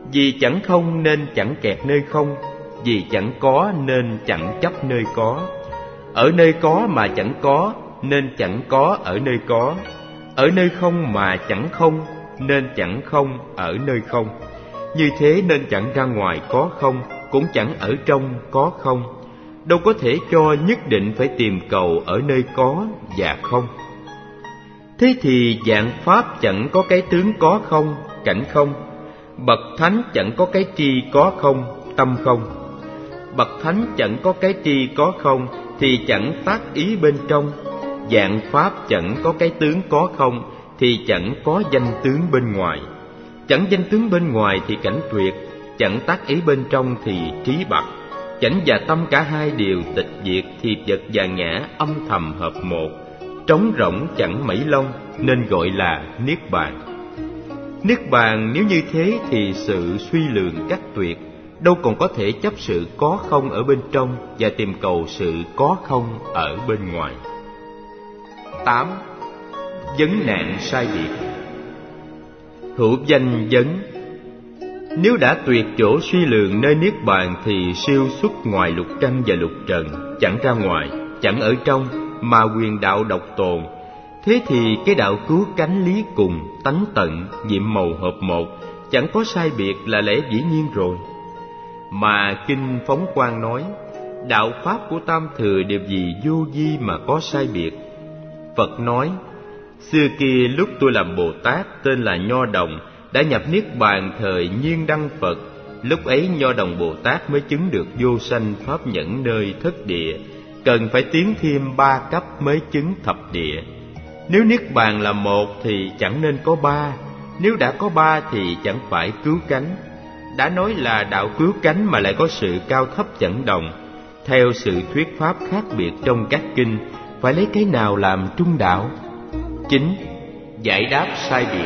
Vì chẳng không nên chẳng kẹt nơi không, vì chẳng có nên chẳng chấp nơi có. Ở nơi có mà chẳng có, nên chẳng có ở nơi có. Ở nơi không mà chẳng không, nên chẳng không ở nơi không. Như thế nên chẳng ra ngoài có không, cũng chẳng ở trong có không. Đâu có thể cho nhất định phải tìm cầu ở nơi có và không. Thế thì dạng pháp chẳng có cái tướng có không, cảnh không. Bậc thánh chẳng có cái tri có không, tâm không. Bậc thánh chẳng có cái tri có không, thì chẳng tác ý bên trong. Dạng pháp chẳng có cái tướng có không, thì chẳng có danh tướng bên ngoài. Chẳng danh tướng bên ngoài thì cảnh tuyệt, chẳng tác ý bên trong thì trí bạch. Chánh và tâm cả hai đều tịch diệt, thì vật và ngã âm thầm hợp một. Trống rỗng chẳng mảy lông, nên gọi là niết bàn. Niết bàn nếu như thế thì sự suy lường cách tuyệt, đâu còn có thể chấp sự có không ở bên trong và tìm cầu sự có không ở bên ngoài. Tám. Vấn nạn sai biệt. Hữu danh vấn. Nếu đã tuyệt chỗ suy lường nơi niết bàn thì siêu xuất ngoài lục căn và lục trần, chẳng ra ngoài, chẳng ở trong, mà quyền đạo độc tồn. Thế thì cái đạo cứu cánh lý cùng, tánh tận, nhiệm màu hợp một, chẳng có sai biệt là lẽ dĩ nhiên rồi. Mà Kinh Phóng Quang nói, đạo pháp của Tam Thừa đều vì vô vi mà có sai biệt. Phật nói, xưa kia lúc tôi làm Bồ Tát tên là Nho Đồng, đã nhập Niết Bàn thời Nhiên Đăng Phật. Lúc ấy Nho Đồng Bồ Tát mới chứng được vô sanh pháp nhẫn nơi thất địa, cần phải tiến thêm ba cấp mới chứng thập địa. Nếu Niết Bàn là một thì chẳng nên có ba, nếu đã có ba thì chẳng phải cứu cánh. Đã nói là đạo cứu cánh mà lại có sự cao thấp chẳng đồng. Theo sự thuyết pháp khác biệt trong các kinh, phải lấy cái nào làm trung đạo? Chính. Giải đáp sai biệt.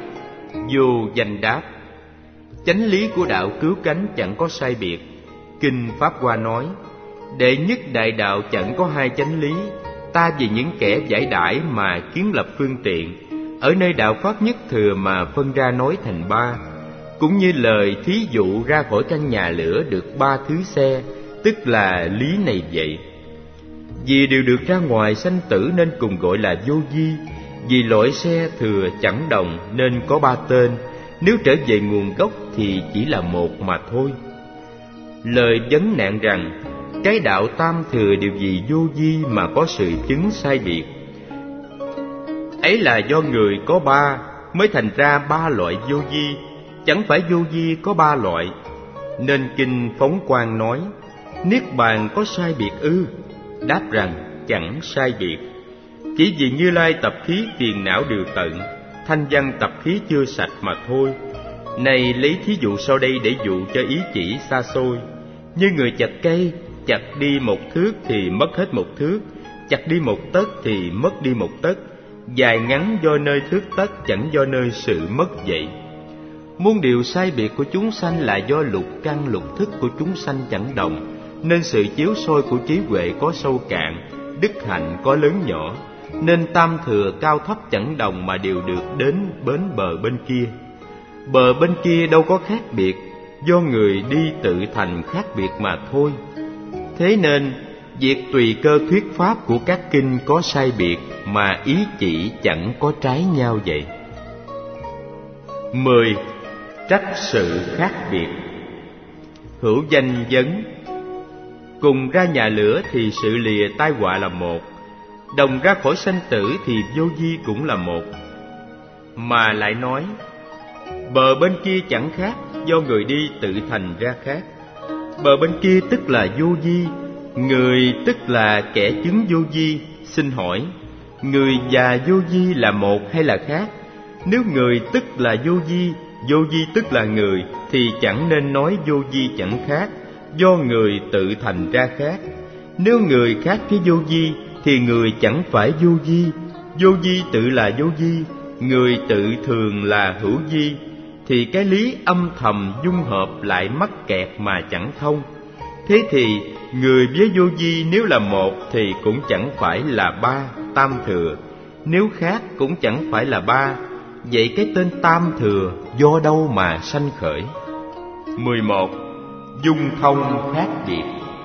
Vô danh đáp. Chánh lý của đạo cứu cánh chẳng có sai biệt. Kinh Pháp Hoa nói, đệ nhất đại đạo chẳng có hai chánh lý. Ta vì những kẻ giải đãi mà kiến lập phương tiện, ở nơi đạo pháp nhất thừa mà phân ra nói thành ba. Cũng như lời thí dụ ra khỏi căn nhà lửa được ba thứ xe, tức là lý này vậy. Vì đều được ra ngoài sanh tử nên cùng gọi là vô vi. Vì loại xe thừa chẳng đồng nên có ba tên, nếu trở về nguồn gốc thì chỉ là một mà thôi. Lời vấn nạn rằng cái đạo tam thừa đều vì vô vi mà có sự chứng sai biệt, ấy là do người có ba mới thành ra ba loại vô vi, chẳng phải vô vi có ba loại. Nên Kinh Phóng Quang nói, Niết Bàn có sai biệt ư? Đáp rằng chẳng sai biệt. Chỉ vì Như Lai tập khí phiền não đều tận, thanh văn tập khí chưa sạch mà thôi. Này lấy thí dụ sau đây để dụ cho ý chỉ xa xôi. Như người chặt cây, chặt đi một thước thì mất hết một thước, chặt đi một tấc thì mất đi một tấc. Dài ngắn do nơi thước tấc, chẳng do nơi sự mất vậy. Muôn điều sai biệt của chúng sanh là do lục căn lục thức của chúng sanh chẳng đồng, nên sự chiếu soi của trí huệ có sâu cạn, đức hạnh có lớn nhỏ, nên tam thừa cao thấp chẳng đồng mà đều được đến bến bờ bên kia. Bờ bên kia đâu có khác biệt, do người đi tự thành khác biệt mà thôi. Thế nên việc tùy cơ thuyết pháp của các kinh có sai biệt, mà ý chỉ chẳng có trái nhau vậy. Mười. Trách sự khác biệt. Hữu danh vấn. Cùng ra nhà lửa thì sự lìa tai họa là một, đồng ra khỏi sanh tử thì vô vi cũng là một. Mà lại nói, bờ bên kia chẳng khác, do người đi tự thành ra khác. Bờ bên kia tức là vô vi, người tức là kẻ chứng vô vi. Xin hỏi, người và vô vi là một hay là khác? Nếu người tức là vô vi, vô vi tức là người, thì chẳng nên nói vô vi chẳng khác, do người tự thành ra khác. Nếu người khác với vô vi, thì người chẳng phải vô vi, vô vi tự là vô vi, người tự thường là hữu vi, thì cái lý âm thầm dung hợp lại mắc kẹt mà chẳng thông. Thế thì người với vô vi nếu là một thì cũng chẳng phải là ba, tam thừa, nếu khác cũng chẳng phải là ba. Vậy cái tên tam thừa do đâu mà sanh khởi? mười một. Dung thông khác biệt.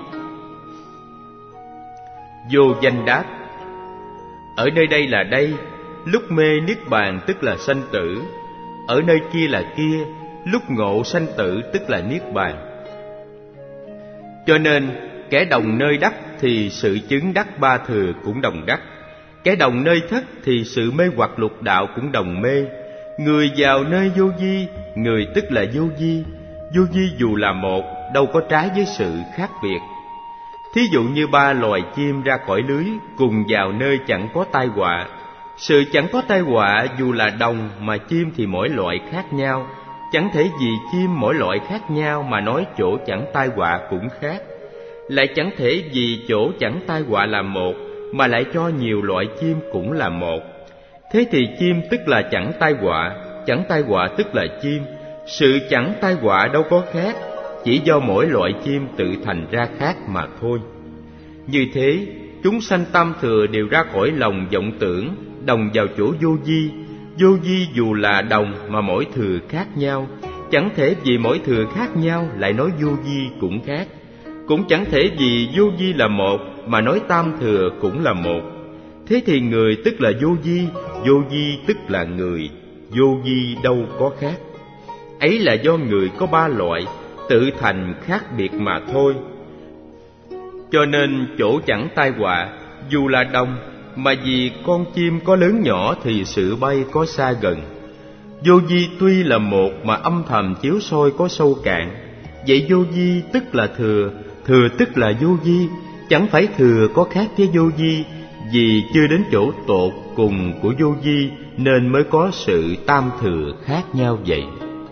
Vô danh đáp: ở nơi đây là đây, lúc mê niết bàn tức là sanh tử. Ở nơi kia là kia, lúc ngộ sanh tử tức là niết bàn. Cho nên kẻ đồng nơi đắc thì sự chứng đắc ba thừa cũng đồng đắc. Kẻ đồng nơi thất thì sự mê hoặc lục đạo cũng đồng mê. Người vào nơi vô vi, người tức là vô vi. Vô vi dù là một, đâu có trái với sự khác biệt. Thí dụ như ba loài chim ra khỏi lưới, cùng vào nơi chẳng có tai họa. Sự chẳng có tai họa dù là đồng, mà chim thì mỗi loại khác nhau. Chẳng thể vì chim mỗi loại khác nhau mà nói chỗ chẳng tai họa cũng khác. Lại chẳng thể vì chỗ chẳng tai họa là một, mà lại cho nhiều loại chim cũng là một. Thế thì chim tức là chẳng tai họa, chẳng tai họa tức là chim. Sự chẳng tai họa đâu có khác, chỉ do mỗi loại chim tự thành ra khác mà thôi. Như thế, chúng sanh tam thừa đều ra khỏi lòng vọng tưởng, đồng vào chỗ vô vi. Vô vi dù là đồng mà mỗi thừa khác nhau, chẳng thể vì mỗi thừa khác nhau lại nói vô vi cũng khác. Cũng chẳng thể vì vô vi là một mà nói tam thừa cũng là một. Thế thì người tức là vô vi, vô vi tức là người, vô vi đâu có khác. Ấy là do người có ba loại, tự thành khác biệt mà thôi. Cho nên chỗ chẳng tai họa, dù là đồng, mà vì con chim có lớn nhỏ thì sự bay có xa gần. Vô vi tuy là một mà âm thầm chiếu soi có sâu cạn. Vậy vô vi tức là thừa, thừa tức là vô vi. Chẳng phải thừa có khác với vô vi, vì chưa đến chỗ tột cùng của vô vi nên mới có sự tam thừa khác nhau vậy.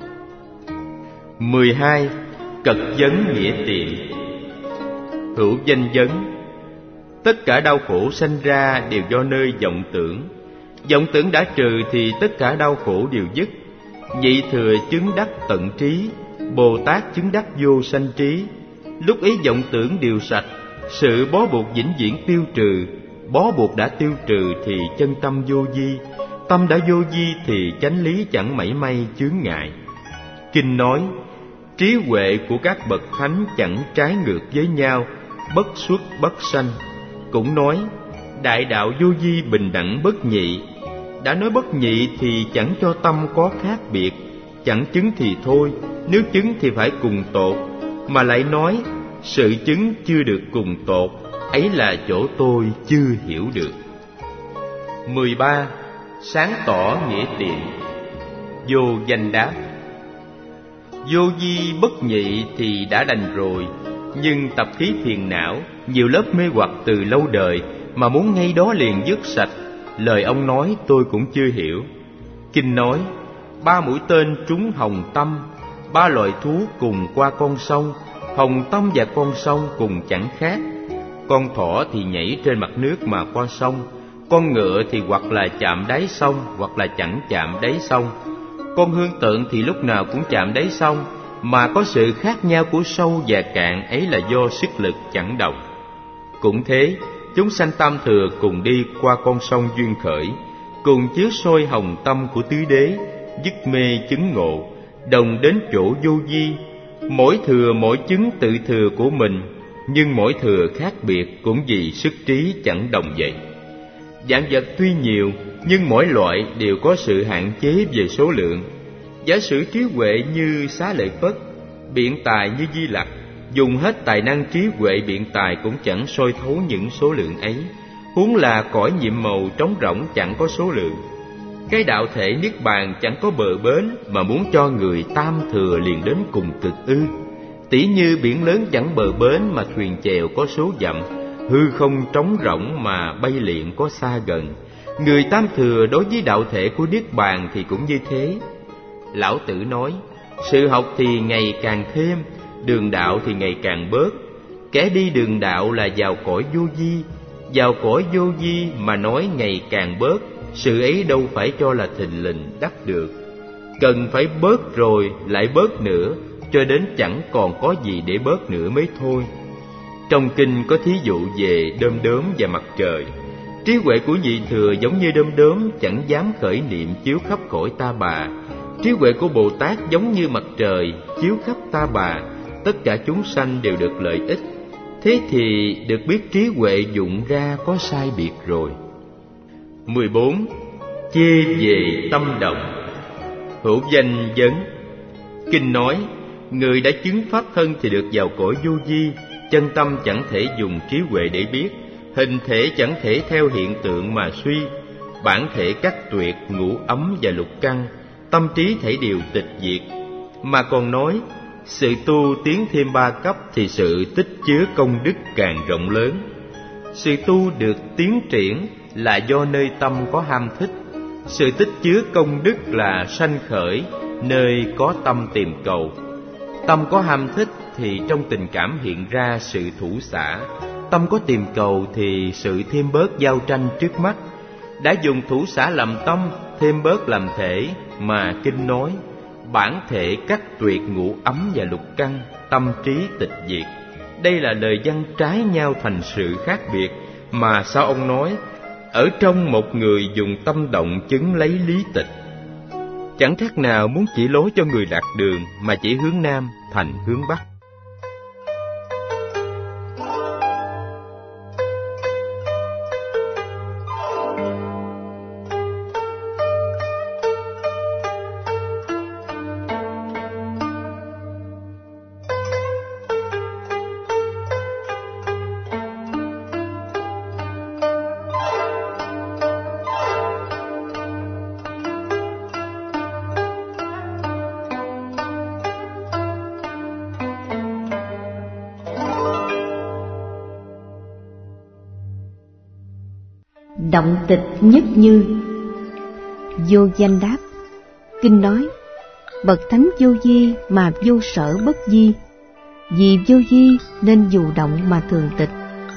mười hai. Cật vấn nghĩa tiệm. Hữu danh vấn. Tất cả đau khổ sanh ra đều do nơi vọng tưởng. Vọng tưởng đã trừ thì tất cả đau khổ đều dứt. Nhị thừa chứng đắc tận trí, Bồ Tát chứng đắc vô sanh trí. Lúc ấy vọng tưởng đều sạch, sự bó buộc vĩnh viễn tiêu trừ. Bó buộc đã tiêu trừ thì chân tâm vô vi. Tâm đã vô vi thì chánh lý chẳng mảy may chướng ngại. Kinh nói, trí huệ của các bậc thánh chẳng trái ngược với nhau, bất xuất bất sanh. Cũng nói, đại đạo vô vi bình đẳng bất nhị. Đã nói bất nhị thì chẳng cho tâm có khác biệt. Chẳng chứng thì thôi, nếu chứng thì phải cùng tột. Mà lại nói, sự chứng chưa được cùng tột, ấy là chỗ tôi chưa hiểu được. mười ba. Sáng tỏ nghĩa tiệm. Vô danh đáp: vô vi bất nhị thì đã đành rồi, nhưng tập khí phiền não, nhiều lớp mê hoặc từ lâu đời, mà muốn ngay đó liền dứt sạch. Lời ông nói tôi cũng chưa hiểu. Kinh nói, ba mũi tên trúng hồng tâm, ba loài thú cùng qua con sông, hồng tâm và con sông cùng chẳng khác. Con thỏ thì nhảy trên mặt nước mà qua sông, con ngựa thì hoặc là chạm đáy sông hoặc là chẳng chạm đáy sông. Con hương tượng thì lúc nào cũng chạm đáy sông, mà có sự khác nhau của sâu và cạn, ấy là do sức lực chẳng đồng. Cũng thế, chúng sanh tam thừa cùng đi qua con sông duyên khởi, cùng chiếu soi hồng tâm của tứ đế, dứt mê chứng ngộ, đồng đến chỗ vô vi. Mỗi thừa mỗi chứng tự thừa của mình, nhưng mỗi thừa khác biệt cũng vì sức trí chẳng đồng vậy. Vạn vật tuy nhiều, nhưng mỗi loại đều có sự hạn chế về số lượng. Giả sử trí huệ như Xá Lợi Phất, biện tài như Di Lặc, dùng hết tài năng trí huệ biện tài cũng chẳng soi thấu những số lượng ấy. Huống là cõi nhiệm màu trống rỗng chẳng có số lượng. Cái đạo thể niết bàn chẳng có bờ bến, mà muốn cho người tam thừa liền đến cùng cực ư? Tỉ như biển lớn chẳng bờ bến mà thuyền chèo có số dặm, hư không trống rỗng mà bay liệng có xa gần. Người tam thừa đối với đạo thể của niết bàn thì cũng như thế. Lão Tử nói, sự học thì ngày càng thêm, đường đạo thì ngày càng bớt. Kẻ đi đường đạo là vào cõi vô vi, vào cõi vô vi mà nói ngày càng bớt, sự ấy đâu phải cho là thình lình đắc được. Cần phải bớt rồi lại bớt nữa, cho đến chẳng còn có gì để bớt nữa mới thôi. Trong kinh có thí dụ về đom đóm và mặt trời. Trí huệ của nhị thừa giống như đom đóm, chẳng dám khởi niệm chiếu khắp cõi ta bà. Trí huệ của Bồ Tát giống như mặt trời chiếu khắp ta bà, tất cả chúng sanh đều được lợi ích. Thế thì được biết trí huệ dụng ra có sai biệt rồi. mười bốn. Chê về tâm động. Hữu danh vấn. Kinh nói, người đã chứng pháp thân thì được vào cõi vô vi, chân tâm chẳng thể dùng trí huệ để biết, hình thể chẳng thể theo hiện tượng mà suy, bản thể cắt tuyệt ngũ ấm và lục căn, tâm trí thể đều tịch diệt. Mà còn nói, sự tu tiến thêm ba cấp thì sự tích chứa công đức càng rộng lớn. Sự tu được tiến triển là do nơi tâm có ham thích. Sự tích chứa công đức là sanh khởi nơi có tâm tìm cầu. Tâm có ham thích thì trong tình cảm hiện ra sự thủ xả. Tâm có tìm cầu thì sự thêm bớt giao tranh trước mắt. Đã dùng thủ xả làm tâm, thêm bớt làm thể, mà kinh nói bản thể cắt tuyệt ngũ ấm và lục căn, tâm trí tịch diệt. Đây là lời văn trái nhau thành sự khác biệt, mà sao ông nói ở trong một người dùng tâm động chứng lấy lý tịch. Chẳng khác nào muốn chỉ lối cho người lạc đường mà chỉ hướng nam thành hướng bắc. Động tịch nhất như. Vô Danh đáp. Kinh nói, bậc thánh vô vi mà vô sở bất vi. Vì vô vi nên dù động mà thường tịch.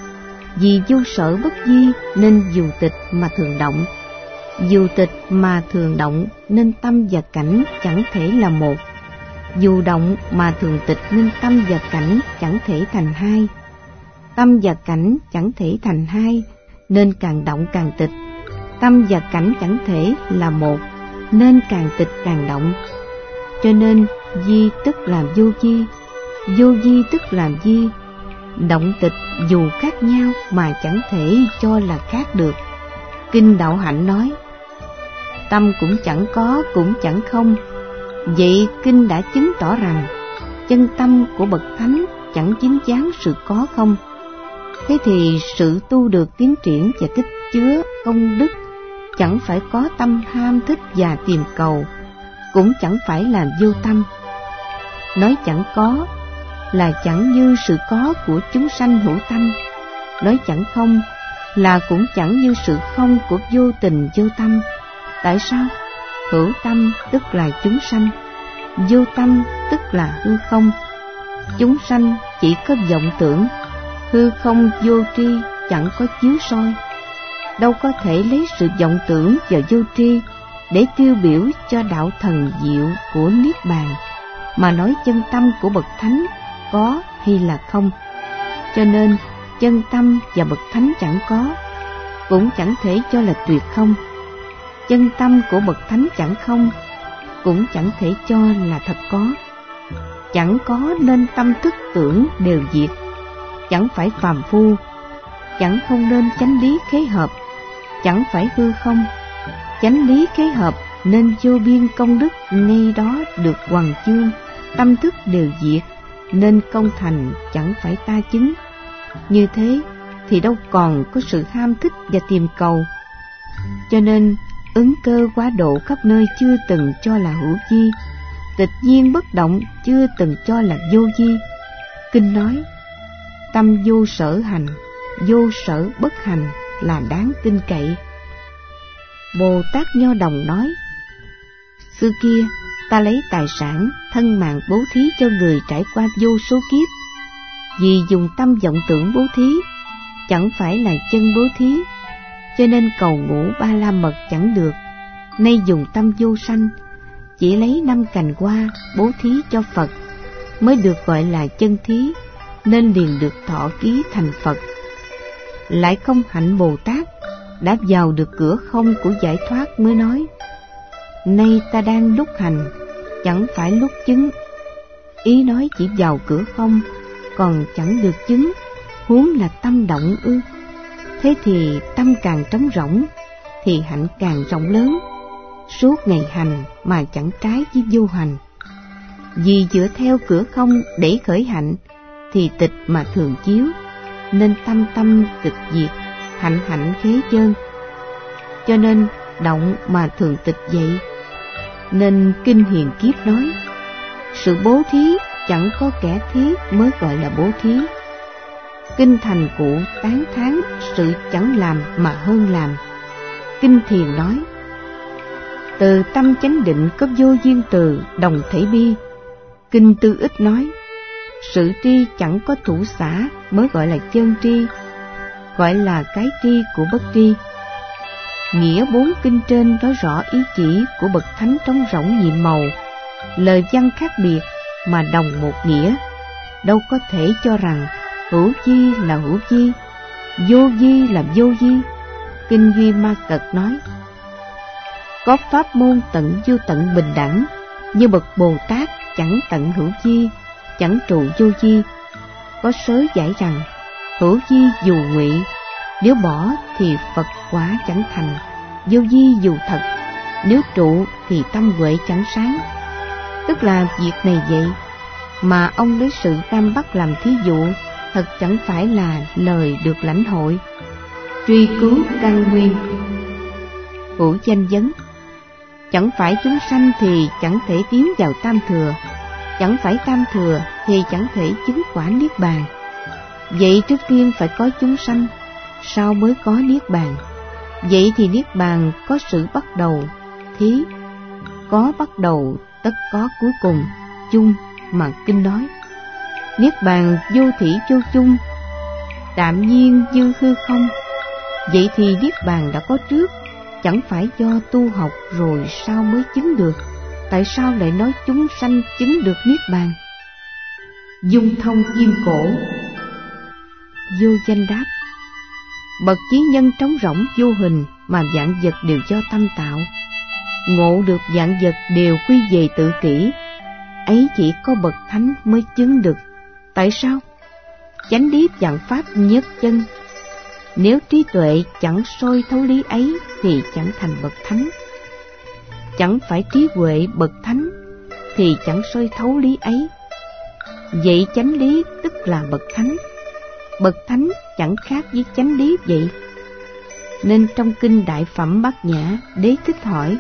Vì vô sở bất vi nên dù tịch mà thường động. Dù tịch mà thường động nên tâm và cảnh chẳng thể là một. Dù động mà thường tịch nên tâm và cảnh chẳng thể thành hai. Tâm và cảnh chẳng thể thành hai nên càng động càng tịch. Tâm và cảnh chẳng thể là một nên càng tịch càng động. Cho nên vi tức là vô vi, vô vi tức là vi. Động tịch dù khác nhau mà chẳng thể cho là khác được. Kinh Đạo Hạnh nói, tâm cũng chẳng có cũng chẳng không. Vậy kinh đã chứng tỏ rằng chân tâm của bậc thánh chẳng dính dáng sự có không. Thế thì sự tu được tiến triển và tích chứa công đức chẳng phải có tâm ham thích và tìm cầu, cũng chẳng phải là vô tâm. Nói chẳng có là chẳng như sự có của chúng sanh hữu tâm. Nói chẳng không là cũng chẳng như sự không của vô tình vô tâm. Tại sao? Hữu tâm tức là chúng sanh, vô tâm tức là hư không. Chúng sanh chỉ có vọng tưởng, hư không vô tri chẳng có chiếu soi. Đâu có thể lấy sự vọng tưởng và vô tri để tiêu biểu cho đạo thần diệu của Niết Bàn, mà nói chân tâm của bậc thánh có hay là không. Cho nên chân tâm và bậc thánh chẳng có, cũng chẳng thể cho là tuyệt không. Chân tâm của bậc thánh chẳng không, cũng chẳng thể cho là thật có. Chẳng có nên tâm thức tưởng đều diệt, chẳng phải phàm phu. Chẳng không nên chánh lý khế hợp, chẳng phải hư không. Chánh lý khế hợp nên vô biên công đức ngay đó được hoằng chương. Tâm thức đều diệt nên công thành chẳng phải ta chứng. Như thế thì đâu còn có sự ham thích và tìm cầu. Cho nên ứng cơ quá độ khắp nơi chưa từng cho là hữu vi, tịch nhiên bất động chưa từng cho là vô vi. Kinh nói, tâm vô sở hành, vô sở bất hành là đáng tin cậy. Bồ Tát Nho Đồng nói, xưa kia ta lấy tài sản, thân mạng bố thí cho người trải qua vô số kiếp. Vì dùng tâm vọng tưởng bố thí, chẳng phải là chân bố thí, cho nên cầu ngũ ba la mật chẳng được. Nay dùng tâm vô sanh, chỉ lấy năm cành hoa bố thí cho Phật, mới được gọi là chân thí, nên liền được thọ ký thành Phật. Lại không hạnh Bồ Tát, đã vào được cửa không của giải thoát mới nói, nay ta đang lúc hành, chẳng phải lúc chứng. Ý nói chỉ vào cửa không, còn chẳng được chứng, huống là tâm động ư? Thế thì tâm càng trống rỗng, thì hạnh càng rộng lớn. Suốt ngày hành mà chẳng trái với vô hành. Vì dựa theo cửa không để khởi hạnh, thì tịch mà thường chiếu, nên tâm tâm tịch diệt, hạnh hạnh khế chân. Cho nên động mà thường tịch vậy. Nên Kinh Hiền Kiếp nói, sự bố thí chẳng có kẻ thí mới gọi là bố thí. Kinh Thành Cụ tán thán sự chẳng làm mà hơn làm. Kinh Thiền nói, từ tâm chánh định có vô duyên từ đồng thể bi. Kinh Tư Ích nói, sự tri chẳng có thủ xả mới gọi là chân tri, gọi là cái tri của bất tri. Nghĩa bốn kinh trên nói rõ ý chỉ của bậc thánh trống rỗng nhiệm màu, lời văn khác biệt mà đồng một nghĩa, đâu có thể cho rằng hữu vi là hữu vi, vô vi là vô vi. Kinh Duy Ma Cật nói, có pháp môn tận vô tận bình đẳng, như bậc Bồ Tát chẳng tận hữu vi, chẳng trụ vô vi. Có sớ giải rằng, hữu vi dù ngụy, nếu bỏ thì Phật quả chẳng thành. Vô vi dù thật, nếu trụ thì tâm huệ chẳng sáng. Tức là việc này vậy, mà ông lấy sự Tam Bắc làm thí dụ, thật chẳng phải là lời được lãnh hội. Truy cứu căn nguyên. Hữu Danh vấn, chẳng phải chúng sanh thì chẳng thể tiến vào tam thừa, chẳng phải tam thừa thì chẳng thể chứng quả niết bàn. Vậy trước tiên phải có chúng sanh, sau mới có niết bàn. Vậy thì niết bàn có sự bắt đầu, thí, có bắt đầu tất có cuối cùng, chung mà Kinh nói. Niết bàn vô thủy vô chung, tạm nhiên dư hư không. Vậy thì niết bàn đã có trước, chẳng phải do tu học rồi sao mới chứng được. Tại sao lại nói chúng sanh chứng được niết bàn? Dung Thông Kim Cổ. Vô Danh đáp, bậc chí nhân trống rỗng vô hình mà vạn vật đều do tâm tạo. Ngộ được vạn vật đều quy về tự kỷ, ấy chỉ có bậc thánh mới chứng được. Tại sao? Chánh lý vạn pháp nhất chân. Nếu trí tuệ chẳng soi thấu lý ấy thì chẳng thành bậc thánh. Chẳng phải trí huệ bậc thánh thì chẳng soi thấu lý ấy. Vậy chánh lý tức là bậc thánh. Bậc thánh chẳng khác với chánh lý vậy. Nên trong kinh Đại Phẩm Bát Nhã, Đế Thích hỏi,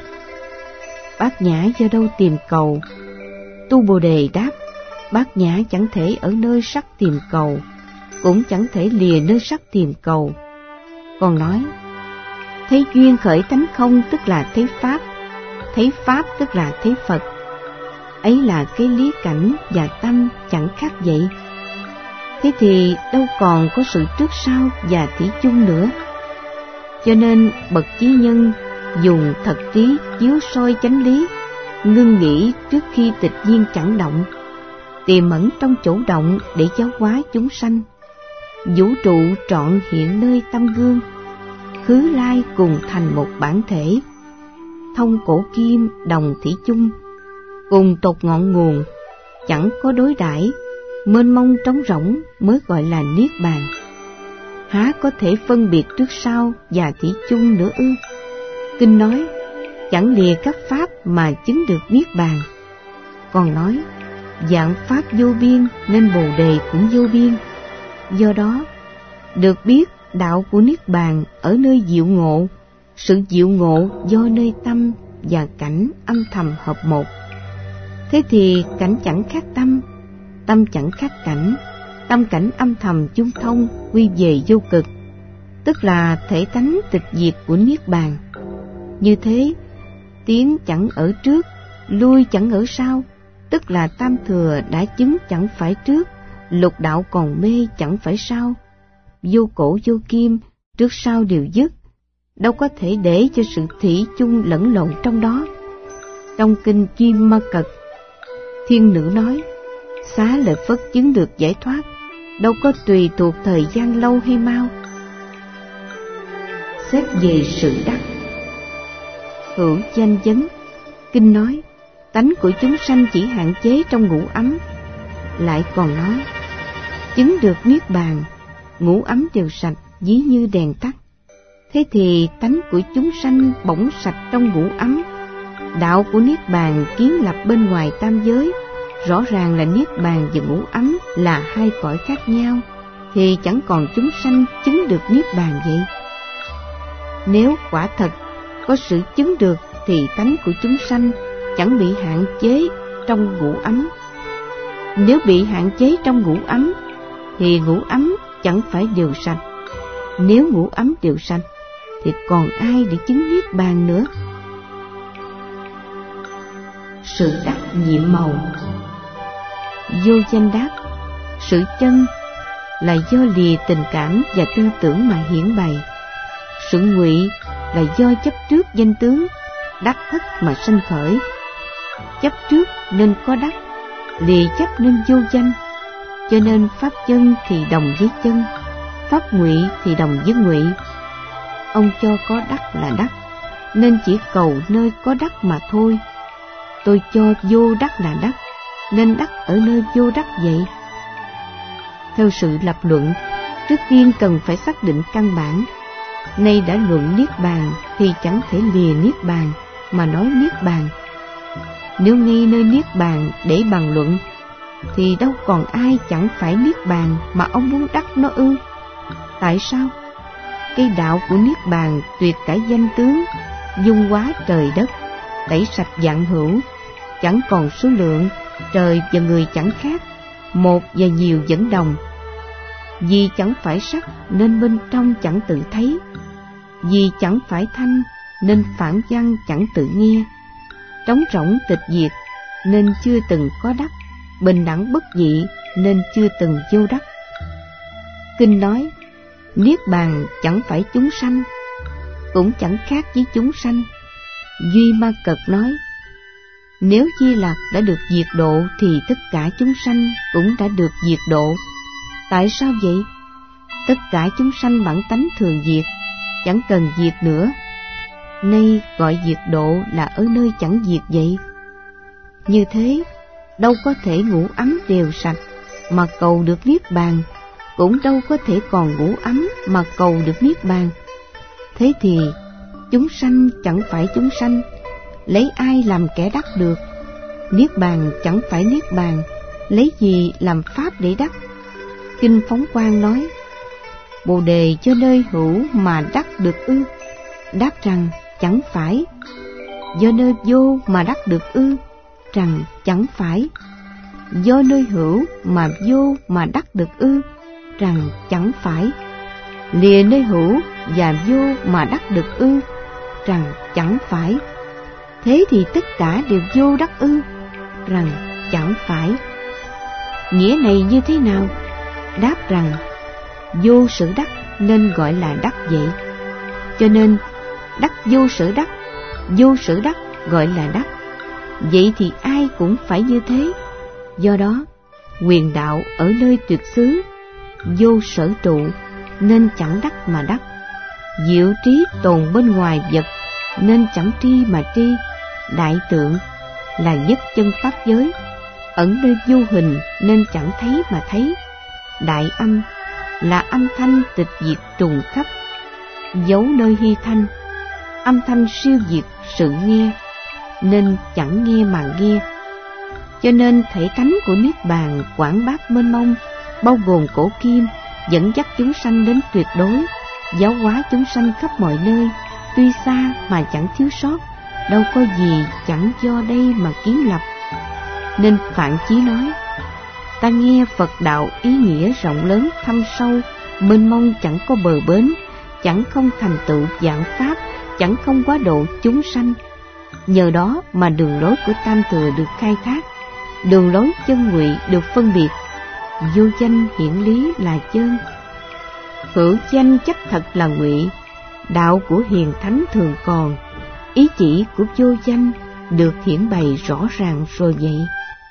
Bát Nhã do đâu tìm cầu? Tu Bồ Đề đáp, Bát Nhã chẳng thể ở nơi sắc tìm cầu, cũng chẳng thể lìa nơi sắc tìm cầu. Còn nói, thấy duyên khởi tánh không tức là thấy pháp, thấy pháp tức là thấy Phật. Ấy là cái lý cảnh và tâm chẳng khác vậy. Thế thì đâu còn có sự trước sau và thủy chung nữa. Cho nên bậc chí nhân dùng thật trí chiếu soi chánh lý, ngưng nghĩ trước khi tịch nhiên chẳng động, tiềm ẩn trong chỗ động để giáo hóa chúng sanh. Vũ trụ trọn hiện nơi tâm gương, khứ lai cùng thành một bản thể. Thông cổ kim đồng thủy chung, cùng tột ngọn nguồn, chẳng có đối đãi, mênh mông trống rỗng mới gọi là niết bàn. Há có thể phân biệt trước sau và thủy chung nữa ư? Kinh nói, chẳng lìa các pháp mà chứng được niết bàn. Còn nói, vạn pháp vô biên nên Bồ Đề cũng vô biên. Do đó, được biết đạo của niết bàn ở nơi diệu ngộ, sự diệu ngộ do nơi tâm và cảnh âm thầm hợp một. Thế thì cảnh chẳng khác tâm, tâm chẳng khác cảnh, tâm cảnh âm thầm chung thông quy về vô cực, tức là thể tánh tịch diệt của niết bàn. Như thế, tiến chẳng ở trước, lui chẳng ở sau, tức là tam thừa đã chứng chẳng phải trước, lục đạo còn mê chẳng phải sau. Vô cổ vô kim, trước sau đều dứt, đâu có thể để cho sự thủy chung lẫn lộn trong đó. Trong kinh Kim Ma Cật, thiên nữ nói, Xá Lợi Phất chứng được giải thoát, đâu có tùy thuộc thời gian lâu hay mau. Xét về sự đắc. Hữu Danh vấn, Kinh nói, tánh của chúng sanh chỉ hạn chế trong ngũ ấm. Lại còn nói, chứng được niết bàn, ngũ ấm đều sạch, ví như đèn tắt. Thế thì tánh của chúng sanh bỗng sạch trong ngũ ấm. Đạo của niết bàn kiến lập bên ngoài tam giới, rõ ràng là niết bàn và ngũ ấm là hai cõi khác nhau, thì chẳng còn chúng sanh chứng được niết bàn vậy. Nếu quả thật có sự chứng được thì tánh của chúng sanh chẳng bị hạn chế trong ngũ ấm. Nếu bị hạn chế trong ngũ ấm thì ngũ ấm chẳng phải đều sạch. Nếu ngũ ấm đều sạch thì còn ai để chứng niết bàn nữa? Sự đắc nhiệm màu. Vô Danh đáp, sự chân là do lìa tình cảm và tư tưởng mà hiển bày. Sự ngụy là do chấp trước danh tướng, đắc thất mà sanh khởi. Chấp trước nên có đắc, lìa chấp nên vô danh. Cho nên pháp chân thì đồng với chân, pháp ngụy thì đồng với ngụy. Ông cho có đắc là đắc, nên chỉ cầu nơi có đắc mà thôi. Tôi cho vô đắc là đắc, nên đắc ở nơi vô đắc vậy. Theo sự lập luận, trước tiên cần phải xác định căn bản. Nay đã luận niết bàn thì chẳng thể lìa niết bàn mà nói niết bàn. Nếu ngay nơi niết bàn để bàn luận thì đâu còn ai chẳng phải niết bàn mà ông muốn đắc nó ư? Tại sao? Cái đạo của niết bàn tuyệt cả danh tướng, dung hóa trời đất, tẩy sạch vạn hữu, chẳng còn số lượng, trời và người chẳng khác, một và nhiều vẫn đồng. Vì chẳng phải sắc nên bên trong chẳng tự thấy, vì chẳng phải thanh nên phản văn chẳng tự nghe. Trống rỗng tịch diệt nên chưa từng có đắc, bình đẳng bất dị nên chưa từng vô đắc. Kinh nói, niết bàn chẳng phải chúng sanh, cũng chẳng khác với chúng sanh. Duy Ma Cật nói, nếu Di Lặc đã được diệt độ thì tất cả chúng sanh cũng đã được diệt độ. Tại sao vậy? Tất cả chúng sanh bản tánh thường diệt, chẳng cần diệt nữa. Nay gọi diệt độ là ở nơi chẳng diệt vậy. Như thế, đâu có thể ngũ ấm đều sạch mà cầu được niết bàn, cũng đâu có thể còn ngũ ấm mà cầu được niết bàn. Thế thì chúng sanh chẳng phải chúng sanh, lấy ai làm kẻ đắc được? Niết bàn chẳng phải niết bàn, lấy gì làm pháp để đắc? Kinh Phóng Quang nói, Bồ đề cho nơi hữu mà đắc được ư? Đáp rằng chẳng phải. Do nơi vô mà đắc được ư? Rằng chẳng phải. Do nơi hữu mà vô mà đắc được ư? Rằng chẳng phải. Lìa nơi hữu và vô mà đắc được ư? Rằng chẳng phải. Thế thì tất cả đều vô đắc ư? Rằng chẳng phải. Nghĩa này như thế nào? Đáp rằng vô sở đắc nên gọi là đắc vậy. Cho nên đắc vô sở đắc, vô sở đắc gọi là đắc. Vậy thì ai cũng phải như thế. Do đó quyền đạo ở nơi tuyệt xứ, vô sở trụ nên chẳng đắc mà đắc. Diệu trí tồn bên ngoài vật nên chẳng tri mà tri. Đại tượng là nhất chân pháp giới, ẩn nơi vô hình nên chẳng thấy mà thấy. Đại âm là âm thanh tịch diệt trùng khắp, giấu nơi hy thanh. Âm thanh siêu diệt sự nghe nên chẳng nghe mà nghe. Cho nên thể tánh của niết bàn quảng bác mênh mông, bao gồm cổ kim, dẫn dắt chúng sanh đến tuyệt đối, giáo hóa chúng sanh khắp mọi nơi, tuy xa mà chẳng thiếu sót, đâu có gì chẳng do đây mà kiến lập. Nên Phạn Chí nói, ta nghe Phật đạo ý nghĩa rộng lớn thâm sâu, mênh mông chẳng có bờ bến, chẳng không thành tựu vạn pháp, chẳng không quá độ chúng sanh. Nhờ đó mà đường lối của Tam Thừa được khai thác, đường lối chân ngụy được phân biệt, vô danh hiển lý là chân, hữu danh chắc thật là ngụy. Đạo của hiền thánh thường còn, ý chỉ của vô danh được hiển bày rõ ràng rồi vậy.